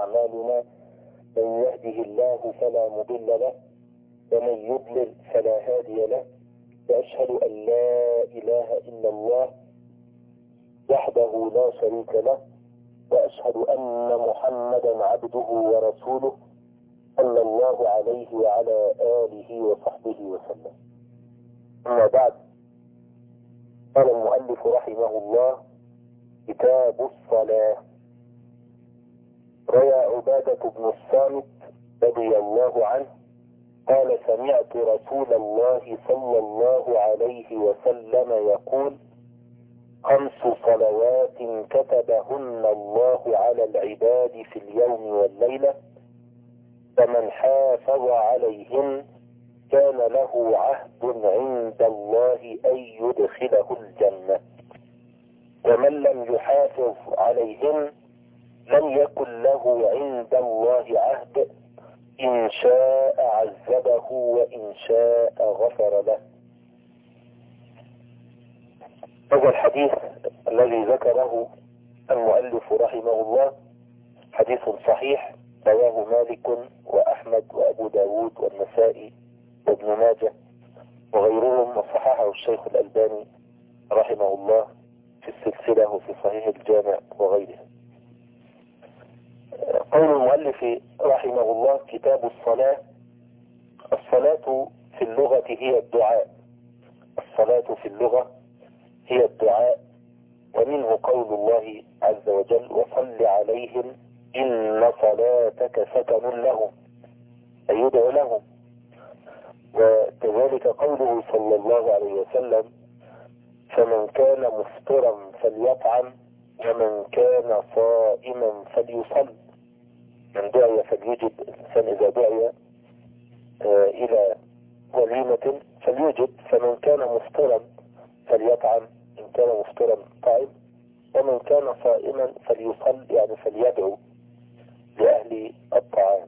أعمالنا، من يهده الله فلا مضل له ومن يضلل فلا هادي له، وأشهد أن لا إله إلا الله وحده لا شريك له، وأشهد أن محمدا عبده ورسوله صلى الله عليه وعلى آله وصحبه وسلم. أما بعد، قال المؤلف رحمه الله: كتاب الصلاة. روى عبادة بن الصامت رضي الله عنه قال: سمعت رسول الله صلى الله عليه وسلم يقول: 5 صلوات كتبهن الله على العباد في اليوم والليلة، فمن حافظ عليهن كان له عهد عند الله أن يدخله الجنة، ومن لم يحافظ عليهن لم يكن له عند الله عهد، إن شاء عذبه وإن شاء غفر له. هذا الحديث الذي ذكره المؤلف رحمه الله حديث صحيح، رواه مالك وأحمد وأبو داود والنسائي وابن ماجه وغيرهم، وصححه الشيخ الألباني رحمه الله في السلسلة وفي صحيح الجامع وغيره. قول المؤلف رحمه الله: كتاب الصلاة. الصلاة في اللغة هي الدعاء. الصلاة في اللغة هي الدعاء، ومنه قول الله عز وجل: وصل عليهم إن صلاتك سكن لهم، أي يدعو لهم. وكذلك قوله صلى الله عليه وسلم: فمن كان مفطرا فليطعم ومن كان صائما فليصل. من دعي فليجد، الإنسان إذا دعي إلى وليمة فليوجد. فمن كان مفطرا فليطعم، إن كان مفطرا طعم، ومن كان صائما فليصل، يعني فليدعو لأهل الطعام.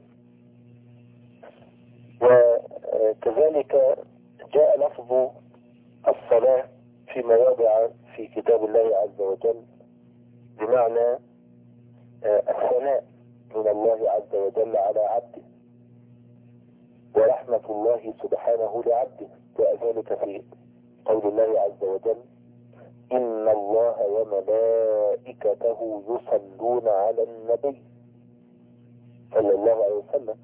وكذلك جاء لفظ الصلاة في مواضع في كتاب الله عز وجل بمعنى الثناء من الله عز وجل على عبده ورحمة الله سبحانه لعبده. جاء ذلك في قول الله عز وجل: إن الله وملائكته يصلون على النبي صلى الله عليه وسلم.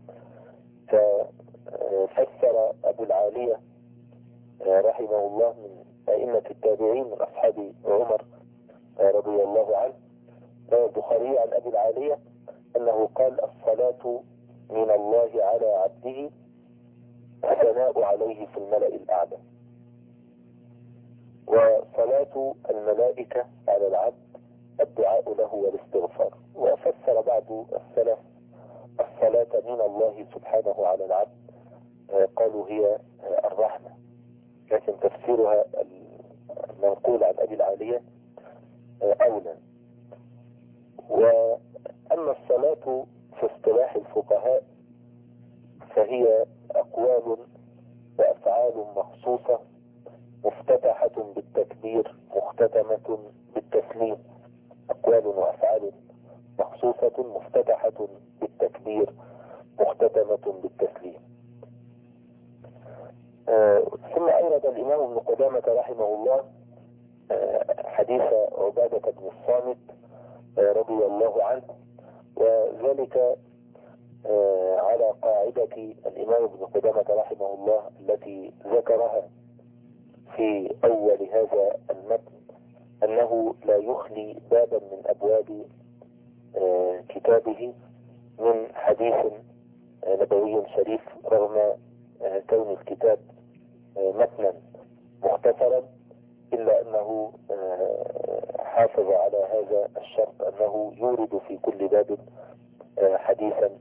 ففسر أبو العالية رحمه الله من أئمة التابعين من أصحاب عمر رضي الله عنه، البخاري عن أبي العالية أنه قال: الصلاة من الله على عبده والثناء عليه في الملأ الأعلى. وصلاة الملائكة على العبد الدعاء له والاستغفار. وفسر بعض السلف الصلاة من الله سبحانه على العبد، قالوا هي الرحمة، لكن تفسيرها المنقول عن أبي العالية أولى. وأما الصلاة في اصطلاح الفقهاء فهي أقوال وأفعال مخصوصة مفتتحة بالتكبير مختتمة بالتسليم. أقوال وأفعال مخصوصة مفتتحة بالتكبير مختتمة بالتسليم. ثم أورد الإمام ابن قدامة رحمه الله حديث عبادة بن الصامت رضي الله عنه، وذلك على قاعدة الإمام ابن قدامة رحمه الله التي ذكرها في أول هذا المتن، أنه لا يخلي بابا من أبواب كتابه من حديث نبوي شريف، رغم كون الكتاب متنا مختصرا، إلا أنه حافظ على هذا الشرط، أنه يورد في كل باب حديثا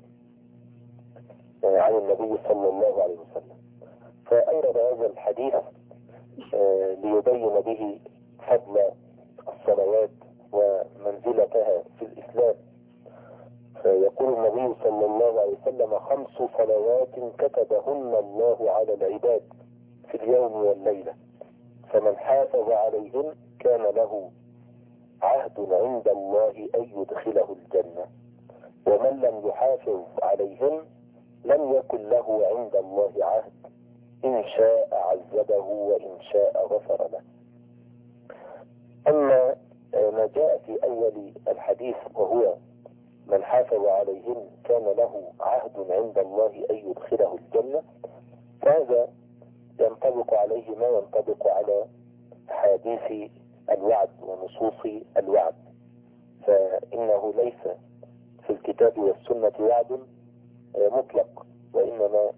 عن النبي صلى الله عليه وسلم. فأورد هذا الحديث ليبين به فضل الصلوات ومنزلتها في الإسلام. فيقول النبي صلى الله عليه وسلم: 5 صلوات كتبهن الله على العباد في اليوم والليلة، فمن حافظ عليهن كان له عهد عند الله أن يدخله الجنة، ومن لم يحافظ عليهن لم يكن له عند الله عهد، إن شاء عذبه وإن شاء غفر له. أما ما جاء في أول الحديث وهو من حافظ عليهن كان له عهد عند الله أن يدخله الجنة، فهذا ينطبق عليه ما ينطبق على حديث الوعد ونصوص الوعد، فإنه ليس في الكتاب والسنة وعد مطلق، وإنما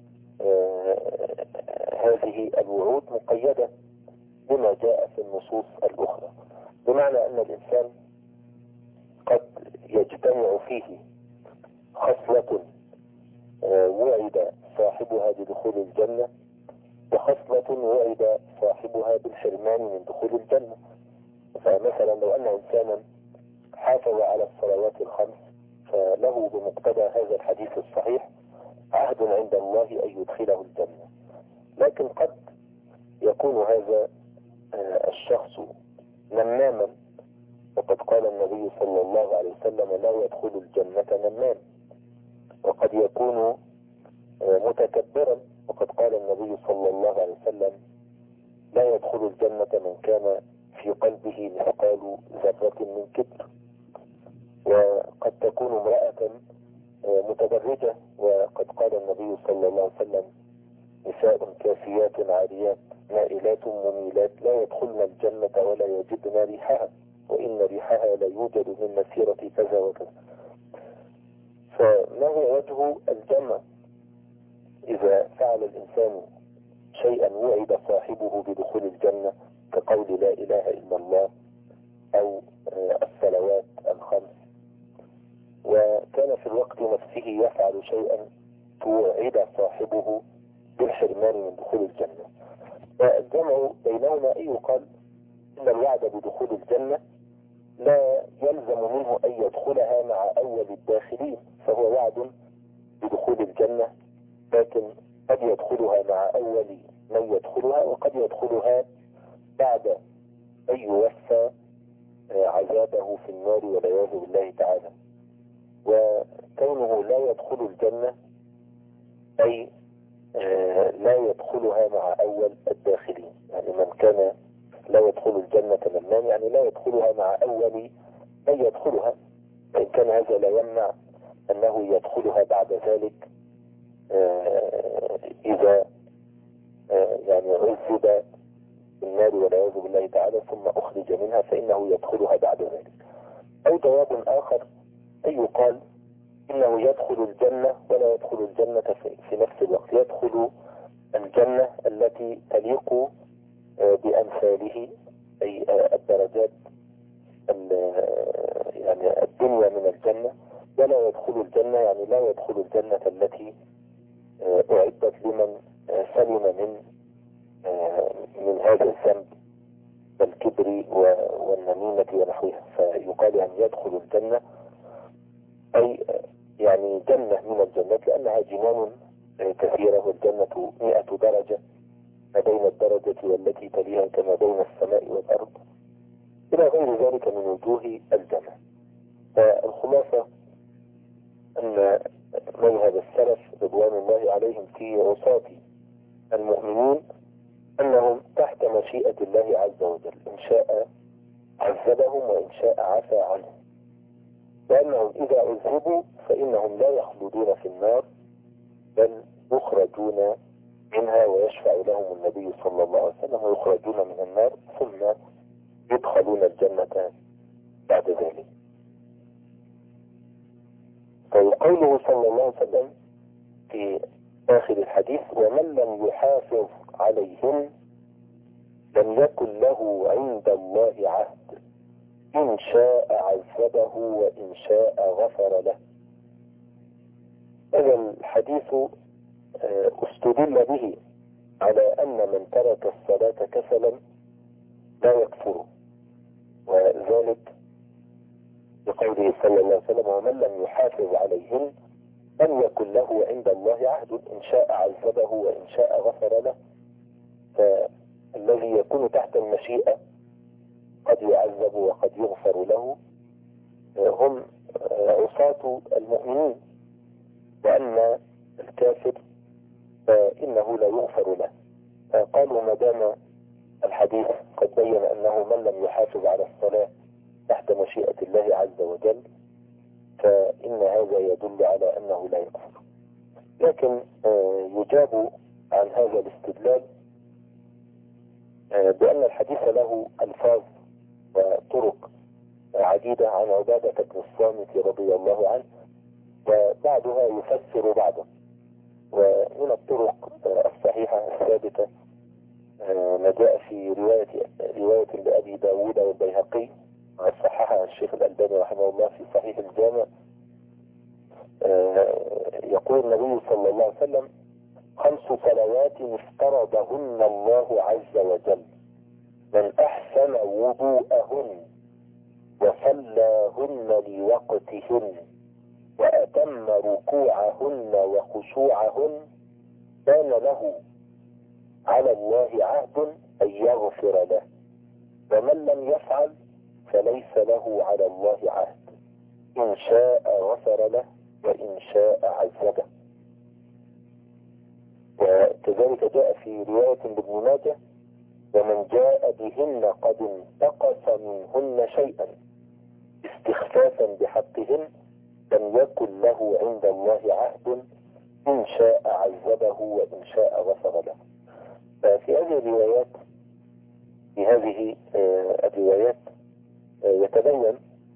هذه الوعود مقيدة بما جاء في النصوص الأخرى، بمعنى أن الإنسان قد يجتمع فيه خصلة وعد صاحبها بدخول الجنة، وخصلة وعد صاحبها بالحرمان من دخول الجنة. فمثلا لو أن إنسانا حافظ على الصلوات الخمس فله بمقتضى هذا الحديث الصحيح عهد عند الله أن يدخله الجنة، لكن قد يكون هذا الشخص نماما، وقد قال النبي صلى الله عليه وسلم لا يدخل الجنة نمام، وقد يكون متكبرا، وقد قال النبي صلى الله عليه وسلم لا يدخل الجنة من كان في قلبه مثقال ذرة من كبر، وقد تكون امرأة متبرجة، وقد قال النبي صلى الله عليه وسلم نساء كاسيات عاريات مائلات مميلات لا يدخلن الجنة ولا يجدن ريحها، وإن ريحها لا يوجد من مسيرة كذا وكذا. فما هو وجه الجنة؟ إذا فعل الإنسان شيئا وعد صاحبه بدخول الجنة كقول لا إله إلا الله أو الصلوات الخمس، وكان في الوقت نفسه يفعل شيئا توعد صاحبه بالحرمان من دخول الجنة، والجمع بينهما أن يقال إن الوعد بدخول الجنة لا يلزم منه أن يدخلها مع أول الداخلين، فهو وعد بدخول الجنة، لكن قد يدخلها مع أول من يدخلها، وقد يدخلها بعد أن يوفى عذابه في النار والعياذ بالله تعالى. وكونه لا يدخل الجنة أي لا يدخلها مع أول الداخلين، يعني من كان لا يدخل الجنة نمام يعني لا يدخلها مع أول من يدخلها، وإن كان هذا لا يمنع أنه يدخلها بعد ذلك إذا يعني عذب النار والعياذ بالله تعالى ثم أخرج منها فإنه يدخلها بعد ذلك. أو جواب آخر أن يقال إنه يدخل الجنة ولا يدخل الجنة في نفس الوقت، يدخل الجنة التي تليق بأمثاله أي الدرجات يعني الدنيا من الجنة، ولا يدخل الجنة يعني لا يدخل الجنة التي أعدت لمن سلم من هذا الذنب والكبر والنميمة ونحوها، فيقال يعني يدخل الجنة أي يعني جنة من الجنات، لأنها جنان كثيرة، والجنة 100 درجة ما بين الدرجة والتي تليها كما بين السماء والأرض إلى غير ذلك من وجوه الجنة. فالخلاصة أن مذهب السلف رضوان الله عليهم في عصاة المؤمنين أنهم تحت مشيئة الله عز وجل، إن شاء عذبهم وإن شاء عفى عنهم، وأنهم إذا عذبوا فإنهم لا يخلدون في النار بل يخرجون منها ويشفع لهم النبي صلى الله عليه وسلم ويخرجون من النار ثم يدخلون الجنة بعد ذلك. فقوله صلى الله عليه وسلم في آخر الحديث ومن لم يحافظ عليهم لم يكن له عند الله عهد، إن شاء عذبه وإن شاء غفر له. هذا الحديث استدل به على أن من ترك الصلاة كسلا لا يكفر، وذلك بقوله صلى الله عليه وسلم ومن لم يحافظ عليهن لم يكن له عند الله عهد، إن شاء عذبه وإن شاء غفر له. فالذي يكون تحت المشيئة قد يعذب وقد يغفر له هم عصاة المؤمنين، وأما الكافر فإنه لا يغفر له. قالوا ما دام الحديث قد بين أنه من لم يحافظ على الصلاة تحت مشيئة الله عز وجل فإن هذا يدل على أنه لا يكفر. لكن يجاب عن هذا الاستدلال بأن الحديث له ألفاظ وطرق عديدة عن عبادة بن الصامت رضي الله عنه، وبعضها يفسر بعضا. ومن الطرق الصحيحة الثابتة ما جاء في رواية لأبي داود والبيهقي وصححها الشيخ الألباني رحمه الله في صحيح الجامع. يقول النبي صلى الله عليه وسلم: 5 صلوات افترضهن الله عز وجل، من أحسن وضوءهن وصلاهن لوقتهن وأتم ركوعهن وخشوعهن كان له على الله عهد أن يغفر له، ومن لم يفعل فليس له على الله عهد، إن شاء غفر له وإن شاء عذبه. وكذلك جاء في رواية لابن ماجه: ومن جاء بهن قد انتقص منهن شيئا استخفافا بحقهن لم يكن له عند الله عهد، إن شاء عذبه وإن شاء غفر له. ففي هذه الروايات يتبين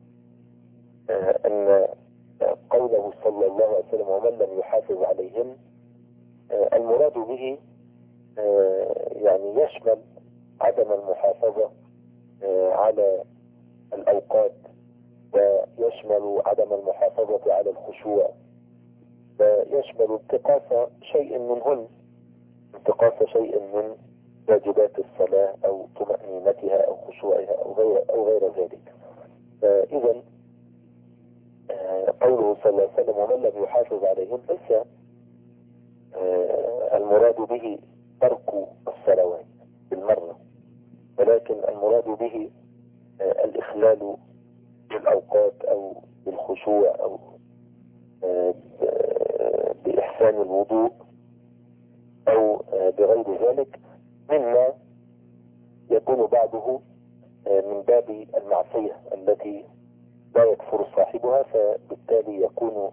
أن قوله صلى الله عليه وسلم: ومن لم يحافظ عليهن، المراد به يعني يشمل عدم المحافظة على الأوقات، ويشمل عدم المحافظة على الخشوع، ويشمل انتقاص شيء منهن، انتقاص شيء من واجبات الصلاة أو طمأنينتها أو خشوعها أو غير ذلك. فإذا قوله صلى الله عليه وسلم: ومن لم يحافظ عليهن، ليس المراد به ترك الصلوات بالمرة، ولكن المراد به الإخلال بالأوقات أو بالخشوع أو بإحسان الوضوء أو بغير ذلك مما يكون بعضه من باب المعصية التي لا يكفر صاحبها، فبالتالي يكون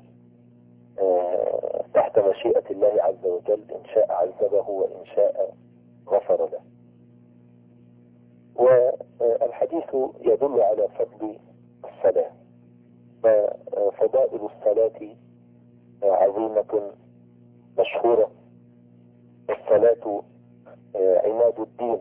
تحت مشيئة الله عز وجل، إن شاء عذبه وإن شاء غفر له. والحديث يدل على فضل الصلاة، ففضائل الصلاة عظيمة مشهورة. الصلاة عماد الدين،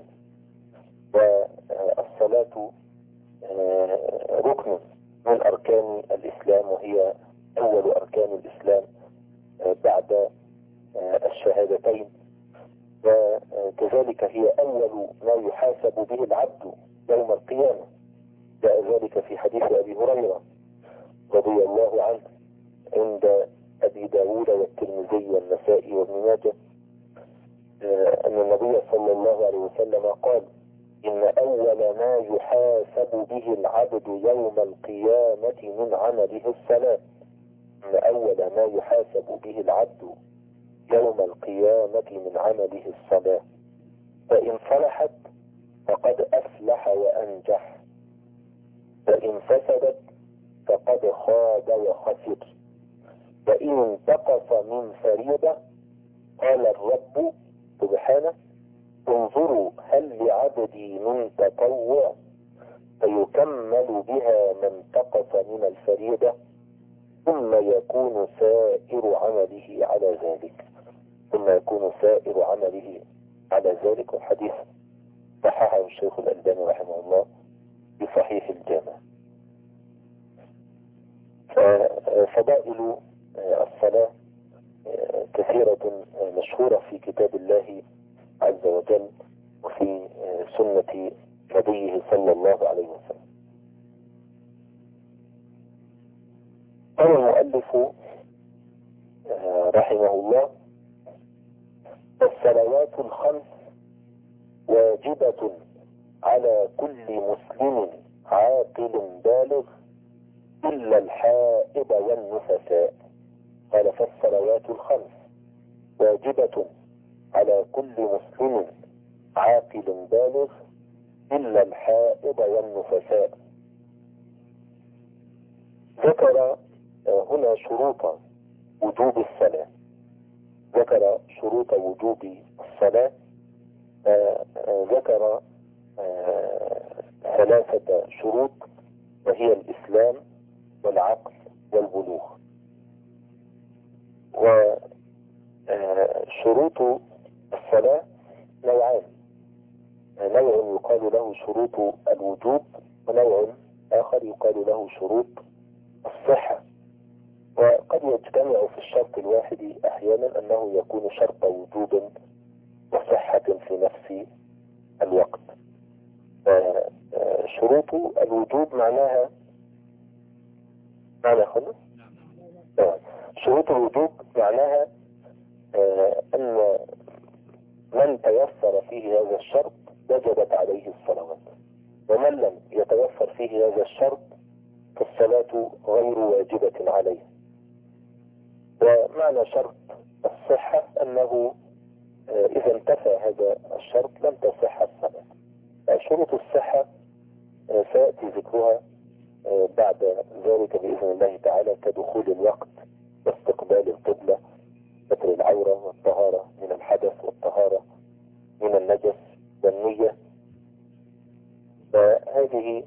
والصلاة ركن من أركان الإسلام، وهي أول أركان الإسلام بعد الشهادتين، وكذلك هي أول ما يحاسب به العبد يوم القيامة. جاء ذلك في حديث أبي هريرة رضي الله عنه عند أبي داود والترمذي والنسائي وابن ماجه أن النبي صلى الله عليه وسلم قال: إن أول ما يحاسب به العبد يوم القيامة من عمله الصلاة. إن أول ما يحاسب به العبد يوم القيامة من عمله الصلاة، فإن صلحت فقد أفلح وأنجح، فإن فسدت فقد خاب وخسر. وإن انتقص من فريضة قال الرب سبحانه: انظروا هل لعبدي من تطوع فيكمل بها ما انتقص من الفريضة، ثم يكون سائر عمله على ذلك. والحديث صححه الشيخ الألباني رحمه الله في صحيح الجامع. ففضائل الصلاة كثيرة مشهورة في كتاب الله عز وجل وفي سنة نبيه صلى الله عليه وسلم. قال المؤلف رحمه الله: الصلوات الخمس واجبة على كل مسلم عاقل بالغ إلا الحائض والنفساء. قال فالصلوات الخمس واجبة على كل مسلم عاقل بالغ إلا الحائض والنفساء. ذكر هنا شروط وجوب الصلاة، ذكر شروط وجوب الصلاة، ذكر 3 شروط، وهي الإسلام والعقل والبلوغ. وشروط الصلاة نوعان، نوع يقال له شروط الوجوب، ونوع آخر يقال له شروط الصحة. وقد يجتمع في الشرط الواحد أحيانا أنه يكون شرط وجوب وصحة في نفس الوقت. شروط الوجوب معناها خلص. شروط الوجوب معناها أن من تيسر فيه هذا الشرط وجبت عليه الصلوات، ومن لم يتيسر فيه هذا الشرط فالصلاة غير واجبة عليه. ومعنى شرط الصحة أنه إذا انتفى هذا الشرط لم تصح الصلاة. شروط الصحة سيأتي ذكرها بعد ذلك بإذن الله تعالى، كدخول الوقت واستقبال القبلة، ستر العورة، والطهارة من الحدث، والطهارة من النجس، والنية. فهذه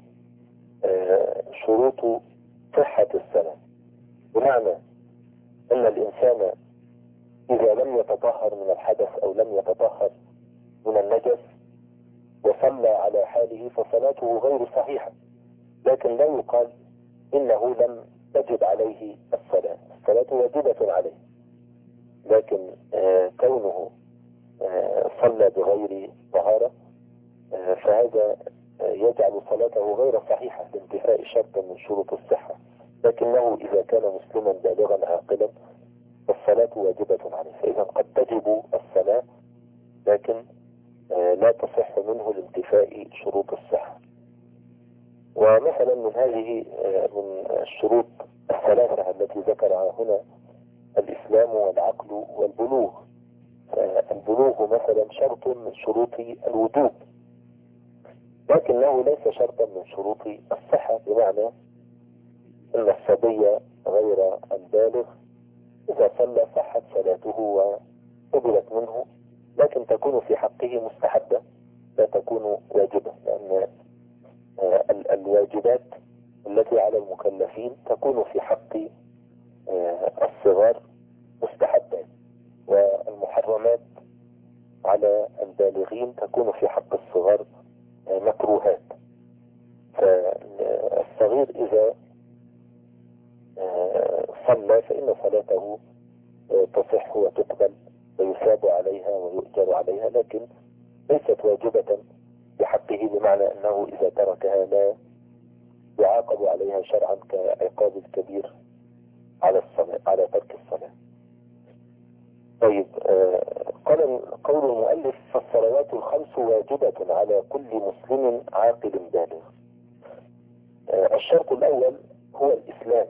شروط صحة الصلاة، بمعنى أن الإنسان إذا لم يتطهر من الحدث أو لم يتطهر من النجس وصلى على حاله فصلاته غير صحيحة، لكن لا يقال إنه لم تجب عليه الصلاة، الصلاة واجبة عليه، لكن كونه صلى بغير طهارة فهذا يجعل صلاته غير صحيحة لانتفاء شرط من شروط الصحة. لكنه إذا كان مسلما بالغا عاقلا فالصلاة واجبة عليه، فإذا قد تجب الصلاة لكن لا تصح منه لانتفاء شروط الصحة. ومثلا من هذه من الشروط 3 التي ذكرها هنا الإسلام والعقل والبلوغ. البلوغ مثلا شرط من شروط الوجوب، لكنه ليس شرطا من شروط الصحة، بمعنى أن الصبي غير البالغ إذا صلى صحت صلاته وقبلت منه، لكن تكون في حقه مستحبة لا تكون واجبة، لأن الواجبات التي على المكلفين تكون في حق الصغار مستحبات، والمحرمات على البالغين تكون في حق الصغار مكروهات. فالصغير إذا صلى فإن صلاته تصح وتقبل ويثاب عليها ويؤجر عليها، لكن ليست واجبة بحقه، بمعنى أنه إذا تركها لا يعاقب عليها شرعا كعقاب الكبير على الصلاة، على ترك الصلاة. طيب، قول المؤلف فالصلوات الخمس واجبة على كل مسلم عاقل بالغ. الشرط الأول هو الإسلام،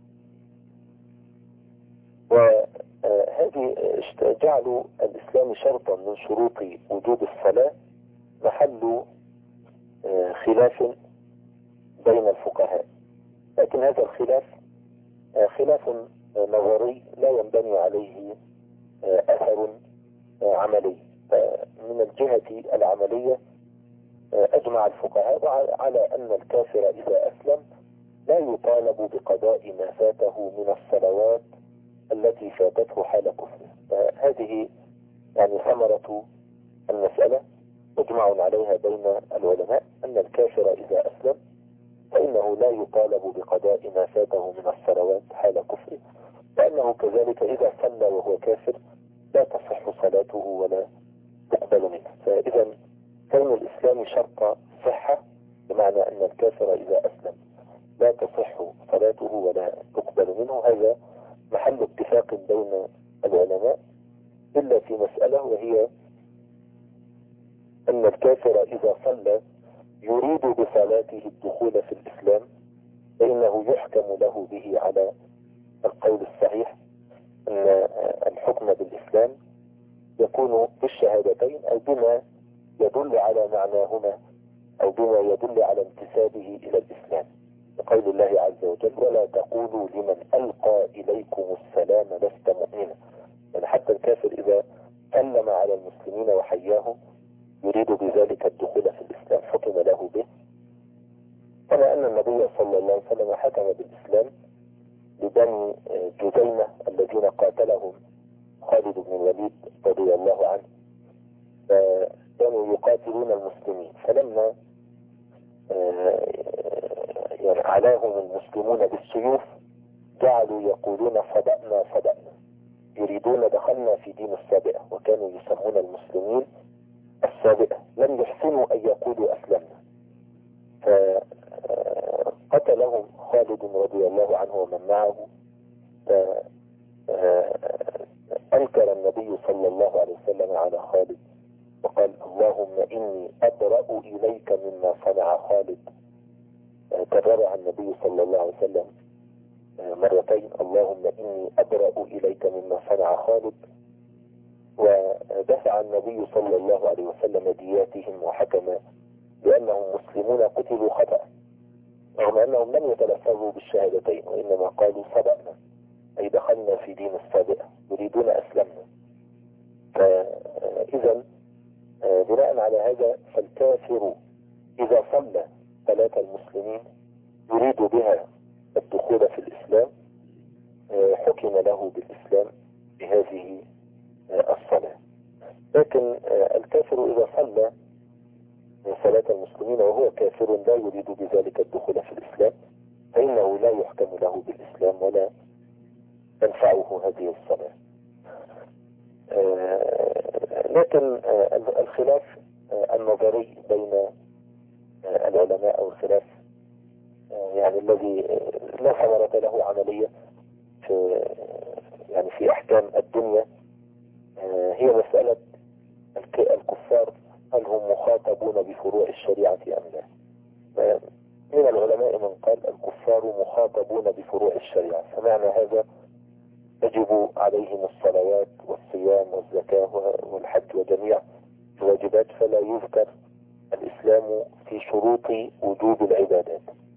وهذه جعلوا الإسلام شرطا من شروط وجوب الصلاة محل خلاف بين الفقهاء، لكن هذا الخلاف خلاف نظري لا ينبني عليه أثر عملي. من الجهة العملية أجمع الفقهاء على أن الكافر إذا أسلم لا يطالب بقضاء ما فاته من الصلوات التي فاتته حال كفره. هذه يعني ثمرة المسألة مجمع عليها بين العلماء، أن الكافر إذا أسلم فإنه لا يطالب بقضاء ما فاته من الصلوات حال كفره، لأنه كذلك إذا صلى وهو كافر لا تصح صلاته ولا تقبل منه. فإذا كون الإسلام شرط صحة، بمعنى أن الكافر إذا أسلم لا تصح صلاته ولا تقبل منه، هذا محل اتفاق بين العلماء، إلا في مسألة، وهي أن الكافر إذا صلى يريد بصلاته الدخول في الإسلام فإنه يحكم له به على القول الصحيح أن الحكم بالإسلام يكون بالشهادتين أو بما يدل على معناهما أو بما يدل على انتسابه إلى الإسلام، بقول الله عز وجل: ولا تقولوا لمن ألقى إليكم السلام لست مؤمنا. يعني حتى الكافر إذا سلم على المسلمين وحياهم يريد بذلك الدخول في الإسلام حكم له به، كما أن النبي صلى الله عليه وسلم حكم بالإسلام لبني جذيمة الذين قاتلهم خالد بن الوليد رضي الله عنه، كانوا يقاتلون المسلمين، فلما يعني علاهم المسلمون بالسيوف جعلوا يقولون صدقنا صدقنا، يريدون دخلنا في دين السابئة، وكانوا يسمون المسلمين السابئة، لم يحسنوا أن يقولوا أسلمنا. فقتلهم خالد رضي الله عنه ومن معه. أنكر النبي صلى الله عليه وسلم على خالد وقال: اللهم إني أبرأ إليك مما صنع خالد. كررها النبي صلى الله عليه وسلم مرتين: اللهم إني أبرأ إليك مما صنع خالد. ودفع النبي صلى الله عليه وسلم دياتهم وحكم بأنهم مسلمون قتلوا خطأ، رغم أنهم لم يتلفظوا بالشهادتين وإنما قالوا صدقنا، أي دخلنا في دين السابقة، يريدون أسلمنا. فإذا بناء على هذا فالكافر إذا صلى صلاة المسلمين يريد بها الدخول في الإسلام حكم له بالإسلام بهذه الصلاة. لكن الكافر إذا صلى صلاة المسلمين وهو كافر لا يريد بذلك الدخول في الإسلام فإنه لا يحكم له بالإسلام ولا تنفعه هذه الصلاة. لكن الخلاف النظري بين العلماء أو الخلاف يعني الذي لا ثمرة له عملية في أحكام الدنيا هي مسألة الكفار هل هم مخاطبون بفروع الشريعة أم لا. من العلماء من قال الكفار مخاطبون بفروع الشريعة، فمعنى هذا يجب عليهم الصلوات والصيام والزكاة والحج وجميع الواجبات، فلا يذكر الإسلام في شروط وجوب العبادات.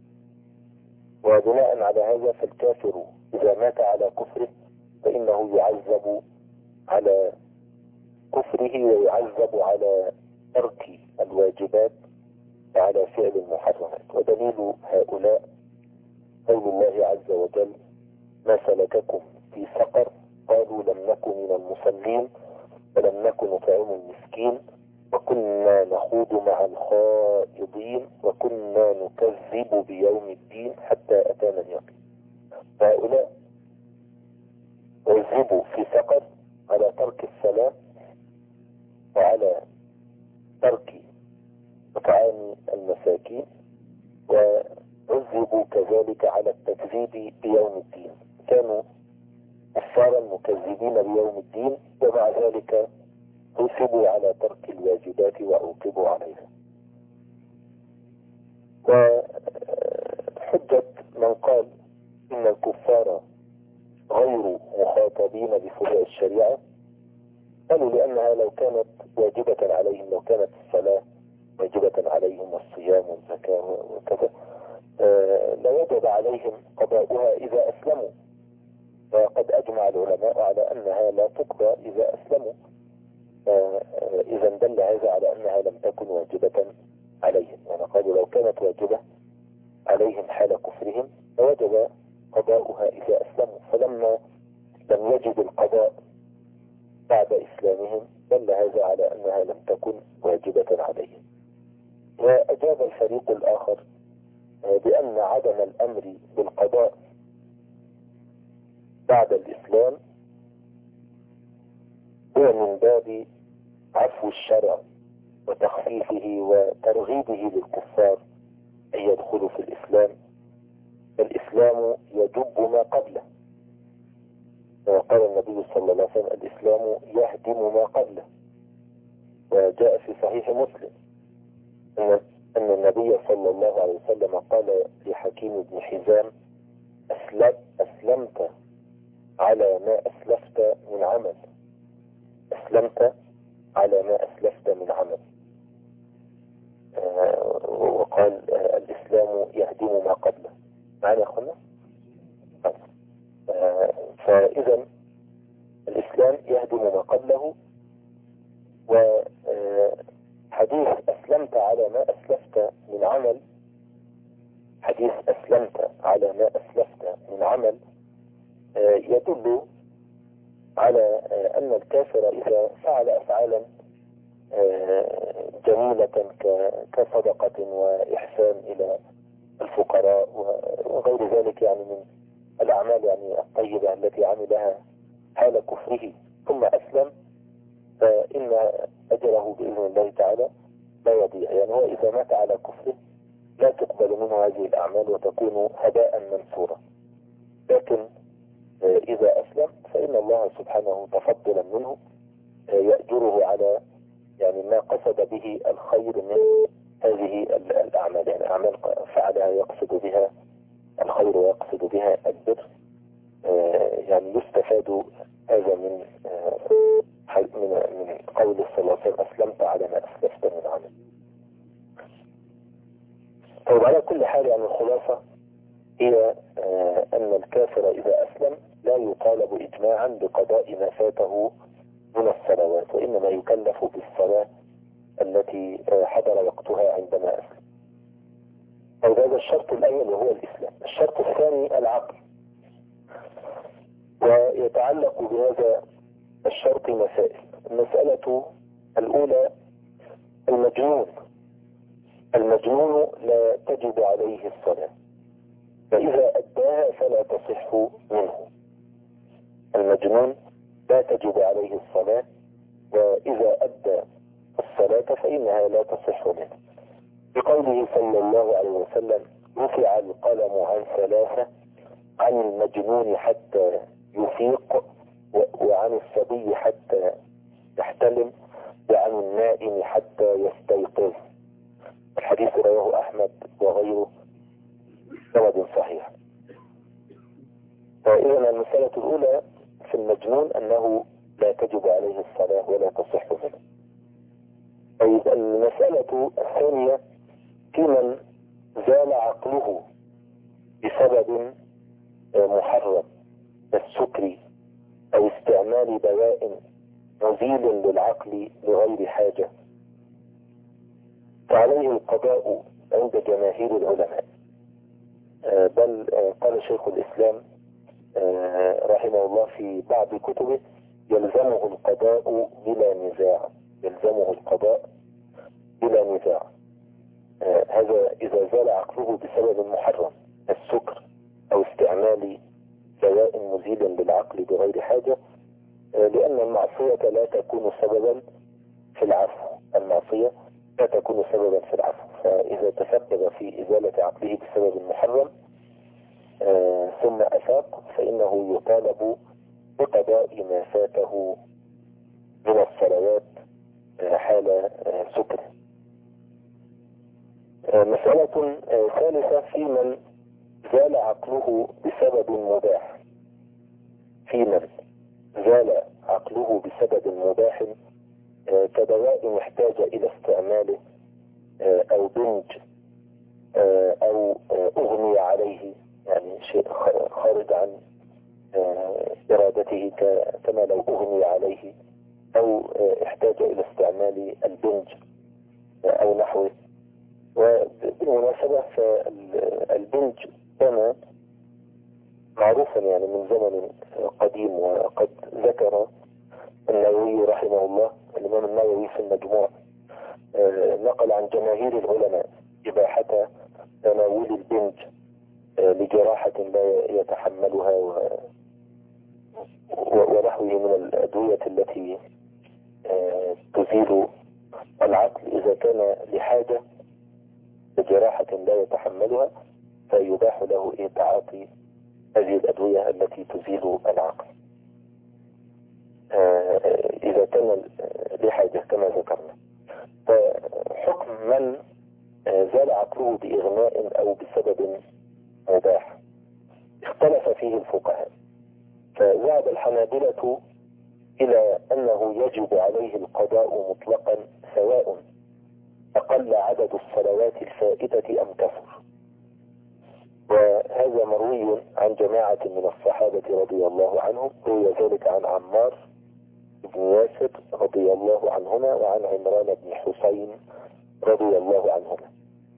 وبناء على هذا فالكافر إذا مات على كفره فإنه يعذب على كفره ويعذب على ترك الواجبات وعلى فعل المحرمات. ودليل هؤلاء قول الله عز وجل: ما سلككم في سقر؟ قالوا لم نكن من المصلين ولم نكن نطعم المسكين وكنا نخوض مع الخائضين وكنا نكذب بيوم الدين حتى أتانا اليقين. هؤلاء عذبوا في سقر على ترك الصلاة وعلى ترك إطعام المساكين، وعذبوا كذلك على التكذيب بيوم الدين، كانوا كفارا مكذبين بيوم الدين ومع ذلك عذبوا على ترك الواجبات وعوقبوا عليها. وحجة من قال إن الكفار غير مخاطبين بفروع الشريعة قالوا لأنها لو كانت واجبة عليهم، لو كانت الصلاة واجبة عليهم والصيام والزكاة وكذا لوجب عليهم قضاؤها إذا أسلموا، وقد أجمع العلماء على أنها لا تقضى إذا أسلموا، إذا دل هذا على أنها لم تكن واجبة عليهم. يعني قالوا لو كانت واجبة عليهم حال كفرهم فوجب قضاؤها إذا أسلموا، فلما لم يجد القضاء بعد إسلامهم دل هذا على أنها لم تكن واجبة عليهم. وأجاب الفريق الآخر بأن عدم الأمر بالقضاء بعد الإسلام هو من باب عفو الشرع وتخفيفه وترغيبه للكفار أن يدخلوا في الإسلام، فالإسلام يجب ما قبله. وقال النبي صلى الله عليه وسلم: الإسلام يهدم ما قبله. وجاء في صحيح مسلم أن أن النبي صلى الله عليه وسلم قال لحكيم بن حزام: أسلمت على ما أسلفت من عمل. أسلمت على ما أسلفت من عمل. وقال الإسلام يهدم ما قبله. معنا يا أخوانا؟ فإذا الإسلام يهدم ما قبله. وحديث أسلمت على ما أسلفت من عمل، حديث أسلمت على ما أسلفت من عمل يدل على أن الكافر إذا فعل أفعالا جميلة كصدقة وإحسان إلى الفقراء وغير ذلك، يعني من الأعمال يعني الطيبة التي عملها حال كفره، ثم أسلم، فإن أجره بإذن الله تعالى لا يضيع. يعني هو إذا مات على كفره لا تقبل منه هذه الأعمال وتكون هباء منثورا. لكن إذا أسلم فإن الله سبحانه تفضلا منه يأجره على يعني ما قصد به الخير من هذه الأعمال. يعني أعمال فعلها يقصد بها الخير ويقصد بها البر. يعني يستفاد هذا من قول صلى الله عليه وسلم: أسلمت على ما أسلفت من عمل. طيب، على كل حال يعني الخلاصة هي أن الكافر إذا أسلم لا يطالب إجماعا بقضاء ما فاته من الصلوات، وإنما يكلف بالصلاة التي حضر وقتها عندما أسلم. طيب، هذا الشرط الأول وهو الإسلام. الشرط الثاني العقل، ويتعلق بهذا الشرط مسائل. المسألة الأولى: المجنون لا تجب عليه الصلاة، فإذا أداها فلا تصح منه. المجنون لا تجب عليه الصلاة، وإذا أدى الصلاة فإنها لا تصح منه، بقوله صلى الله عليه وسلم: رفع القلم عن ثلاثة: عن المجنون حتى يفيق، وعن الصبي حتى يحتلم، وعن النائم حتى يستيقظ. الحديث رواه أحمد وغيره بسند صحيح. فإذا المسألة الأولى في المجنون أنه لا تجب عليه الصلاة ولا تصح منه. طيب، المسألة الثانية: في من زال عقله بسبب محرم كالسكر أو استعمال دواء مزيل للعقل بغير حاجة، فعليه القضاء عند جماهير العلماء. بل قال شيخ الإسلام رحمه الله في بعض كتبه: يلزمه القضاء بلا نزاع. يلزمه القضاء بلا نزاع. هذا إذا زال عقله بسبب محرم السكر أو استعمال دواء مزيل للعقل بغير حاجة، لأن المعصية لا تكون سببا في العفو. المعصية لا تكون سببا في العفو. فإذا تسبب في إزالة عقله بسبب محرم ثم أفاق فإنه يطالب بقضاء ما فاته من الصلوات حال سكر. مسألة ثالثة: في من زال عقله بسبب مباح. في من زال عقله بسبب مباح كدواء يحتاج إلى استعماله أو بنج أو أغمي عليه، يعني شيء خارج عن إرادته كما لو أغمي عليه، أو احتاج إلى استعمال البنج أو نحوه. وبالمناسبة فالبنج كان معروفا يعني من زمن قديم، وقد ذكر النووي رحمه الله، الإمام النووي في المجموع نقل عن جماهير العلماء إباحة تناول البنج لجراحة لا يتحملها ونحوه من الأدوية التي تزيل العقل. إذا كان لحاجة لجراحة لا يتحملها فيباح له تعاطي هذه الأدوية التي تزيل العقل إذا كان لحاجة كما ذكرنا. فحكم من زال عقله بإغماء أو بسبب مباح. اختلف فيه الفقهاء، فذهب الحنابلة إلى أنه يجب عليه القضاء مطلقا سواء أقل عدد الصلوات الفائتة أم كثر. وهذا مروي عن جماعة من الصحابة رضي الله عنهم، روي ذلك عن عمار بن ياسر رضي الله عنهما وعن عمران بن حسين رضي الله عنهما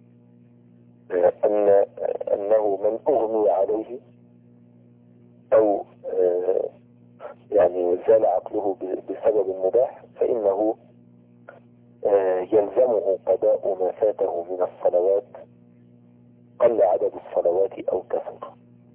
أنه من أغمي عليه أو يعني زال عقله بسبب مباح فإنه يلزمه قضاء ما فاته من الصلوات قل عدد الصلوات أو كثر.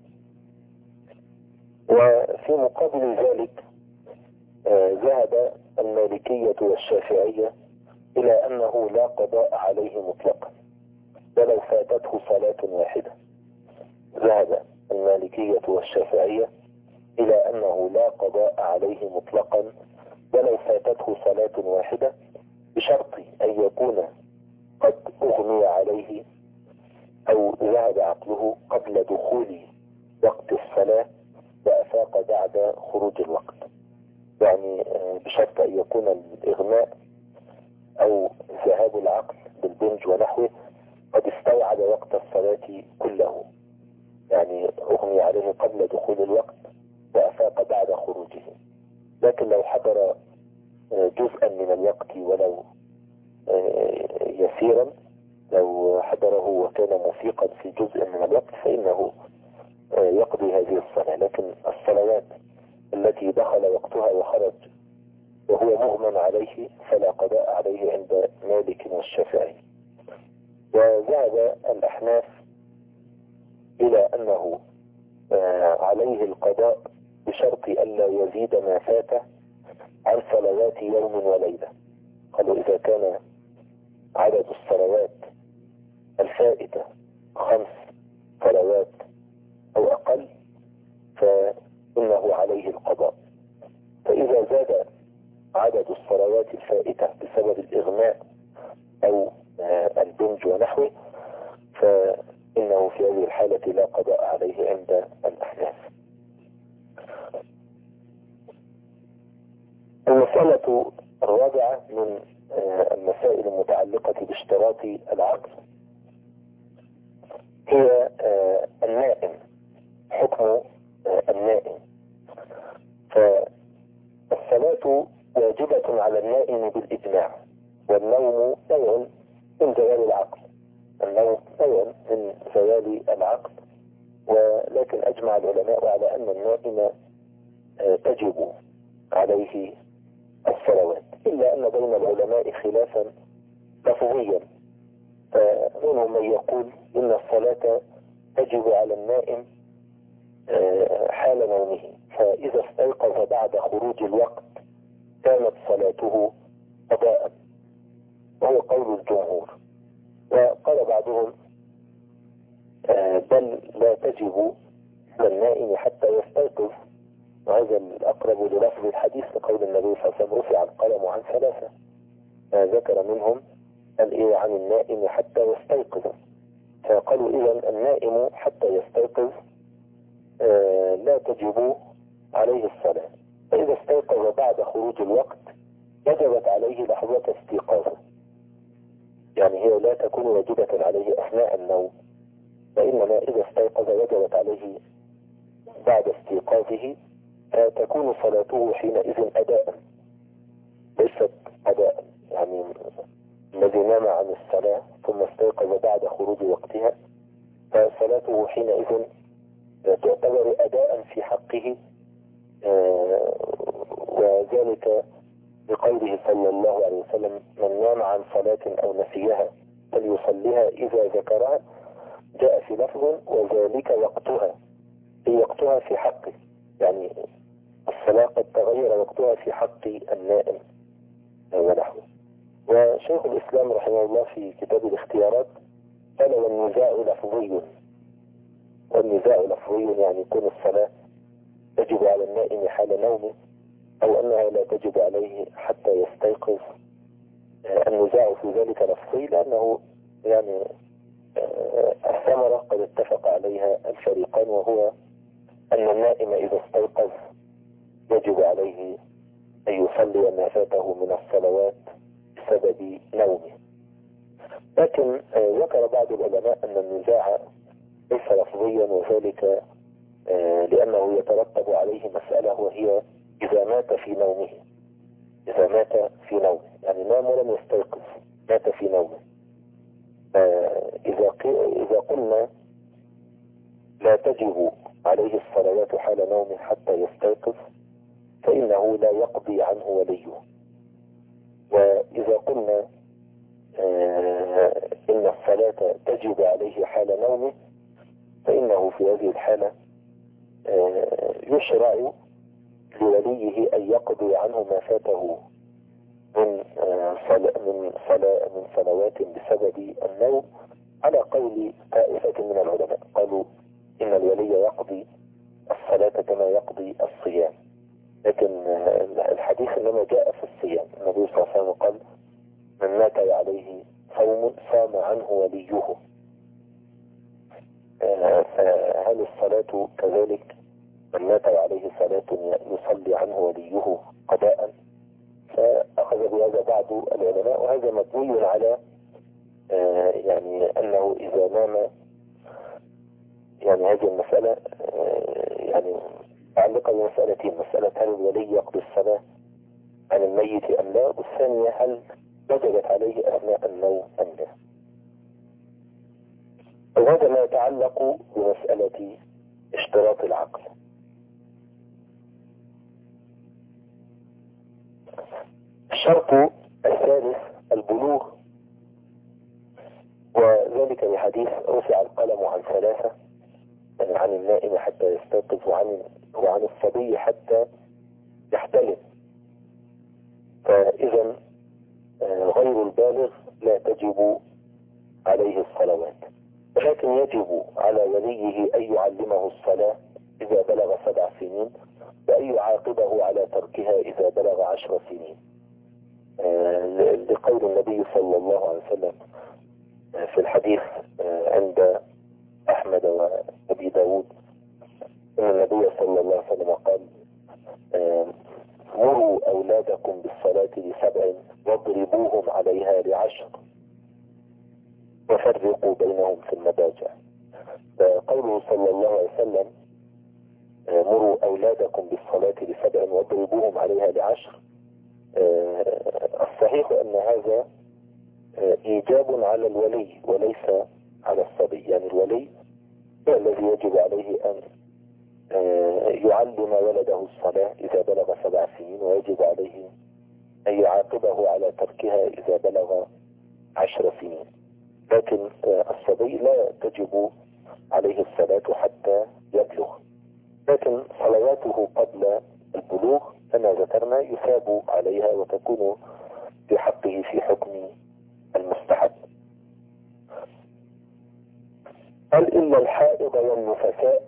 وفي مقابل ذلك ذهب المالكية والشافعية إلى أنه لا قضاء عليه مطلقا ولو فاتته صلاة واحدة. ذهب المالكية والشافعية إلى أنه لا قضاء عليه مطلقا ولو فاتته صلاة واحدة، بشرط أن يكون قد أغمي عليه أو ذهب عقله قبل دخول وقت الصلاة وأفاق بعد خروج الوقت. يعني بشرط أن يكون الإغماء أو ذهاب العقل بالبنج ونحوه قد استوعب وقت الصلاة كله، يعني أغمي عليه قبل دخول الوقت وأفاق بعد خروجه. لكن لو حضر جزءا من الوقت ولو يسيرا، لو حضره وكان مفيقا في جزء من الوقت فإنه يقضي هذه الصلاة. لكن الصلوات التي دخل وقتها وخرج وهو مغمى عليه فلا قضاء عليه عند مالك والشافعي. وذهب الأحناف إلى أنه عليه القضاء بشرط ألا يزيد ما فاته عن صلوات يوم وليلة. قالوا إذا كان عدد الصلوات الفائتة 5 صلوات أو أقل فإنه عليه القضاء. فإذا زاد عدد الصلوات الفائتة بسبب الإغماء أو البنج ونحوه فإنه في هذه الحالة لا قضاء عليه عند الأحناف. المسألة الرابعة من المسائل المتعلقة باشتراط العقل هي النائم، حكم النائم. فالصلاة واجبة على النائم بالإجماع، والنوم نوع من زوال العقل، النوم نوع من زوال العقل، ولكن أجمع العلماء على أن النائم تجب عليه الصلوات، إلا أن بين العلماء خلافا لفظيا، فمنهم من يقول إن الصلاة تجب على النائم حال نومه، فإذا استيقظ بعد خروج الوقت كانت صلاته قضاء، وهو قول الجمهور. وقال بعضهم بل لا تجب على النائم حتى يستيقظ، وهذا الأقرب للفظ الحديث لقول النبي صلى الله عليه وسلم رفع القلم عن 3، ذكر منهم عن النائم حتى يستيقظ، فقالوا إذن النائم حتى يستيقظ لا تجب عليه الصلاة. فإذا استيقظ بعد خروج الوقت وجبت عليه لحظة استيقاظه، يعني هي لا تكون واجبة عليه أثناء النوم، وإنما إذا استيقظ وجبت عليه بعد استيقاظه، فتكون صلاته حينئذ أداء ليست أداء. يعني الذي نام عن الصلاة ثم استيقظ بعد خروج وقتها فصلاته حينئذ تعتبر أداء في حقه، وذلك بقوله صلى الله عليه وسلم من نام عن صلاة أو نسيها فليصليها إذا ذكرها. جاء في لفظ وذلك وقتها، هي وقتها في حقه، يعني الصلاة قد تغير وقتها في حق النائم ونحوه. وشيخ الإسلام رحمه الله في كتاب الاختيارات قال والنزاع لفظي، والنزاع لفظي يعني يكون الصلاة تجب على النائم حال نومه أو أنها لا تجب عليه حتى يستيقظ. النزاع في ذلك لفظي لأنه يعني الثمرة قد اتفق عليها الفريقان، وهو أن النائم إذا استيقظ يجب عليه أن يصلي ما فاته من الصلوات بسبب نومه. لكن ذكر بعض العلماء أن النزاع ليس لفظيا، وذلك لأنه يترتب عليه مسألة، وهي إذا مات في نومه. إذا مات في نومه يعني نام ولم يستيقظ، مات في نومه. إذا قلنا لا تجب عليه الصلوات حال نومه حتى يستيقظ، فإنه لا يقضي عنه وليه. وإذا قلنا إن الصلاة تجب عليه حال نومه، فإنه في هذه الحالة يشرع لوليه أن يقضي عنه ما فاته من صلوات بسبب النوم، على قول طائفة من العلماء. قالوا إن الولي يقضي الصلاة كما يقضي الصيام، لكن الحديث إنما جاء في الصيام. النبي صلى الله عليه وسلم قال: من مات عليه صوم صام عنه وليه. فهل الصلاة كذلك؟ من مات عليه صلاة يصلي عنه وليه قضاء؟ فأخذ بهذا بعض العلماء، وهذا مبني على يعني أنه إذا نام، يعني هذه المسألة يعني متعلقة بمسألتين: مسألة هل الولي يقضي الصلاة عن الميت أم لا، والثانية هل وجبت عليه أثناء النوم أم لا. وهذا ما يتعلق بمسألة اشتراط العقل. الشرط الثالث البلوغ، وذلك بحديث: رفع القلم عن ثلاثة، يعني عن النائم حتى يستيقظ، وعن الصبي حتى يحتلم. فإذا غير البالغ لا تجب عليه الصلوات، ولكن يجب على وليه أن يعلمه الصلاة إذا بلغ 7 سنين، وأن يعاقبه على تركها إذا بلغ 10 سنين، لقول النبي صلى الله عليه وسلم في الحديث عند أحمد وأبي داود أن النبي صلى الله عليه وسلم قال: مروا أولادكم بالصلاة ل7 واضربوهم عليها ل10 وفرقوا بينهم في المضاجع. فقوله صلى الله عليه وسلم: مروا أولادكم بالصلاة ل7 واضربوهم عليها ل10، الصحيح أن هذا إيجاب على الولي وليس على الصبي. يعني الولي هو الذي يجب عليه أن يعلم ولده الصلاة إذا بلغ 7 سنين، ويجب عليه أن يعاقبه على تركها إذا بلغ 10 سنين. لكن الصبي لا تجب عليه الصلاة حتى يبلغ، لكن صلواته قبل البلوغ كما ذكرنا يثاب عليها وتكون في حقه في حكم المستحب. قال: إلا الحائض والنفساء.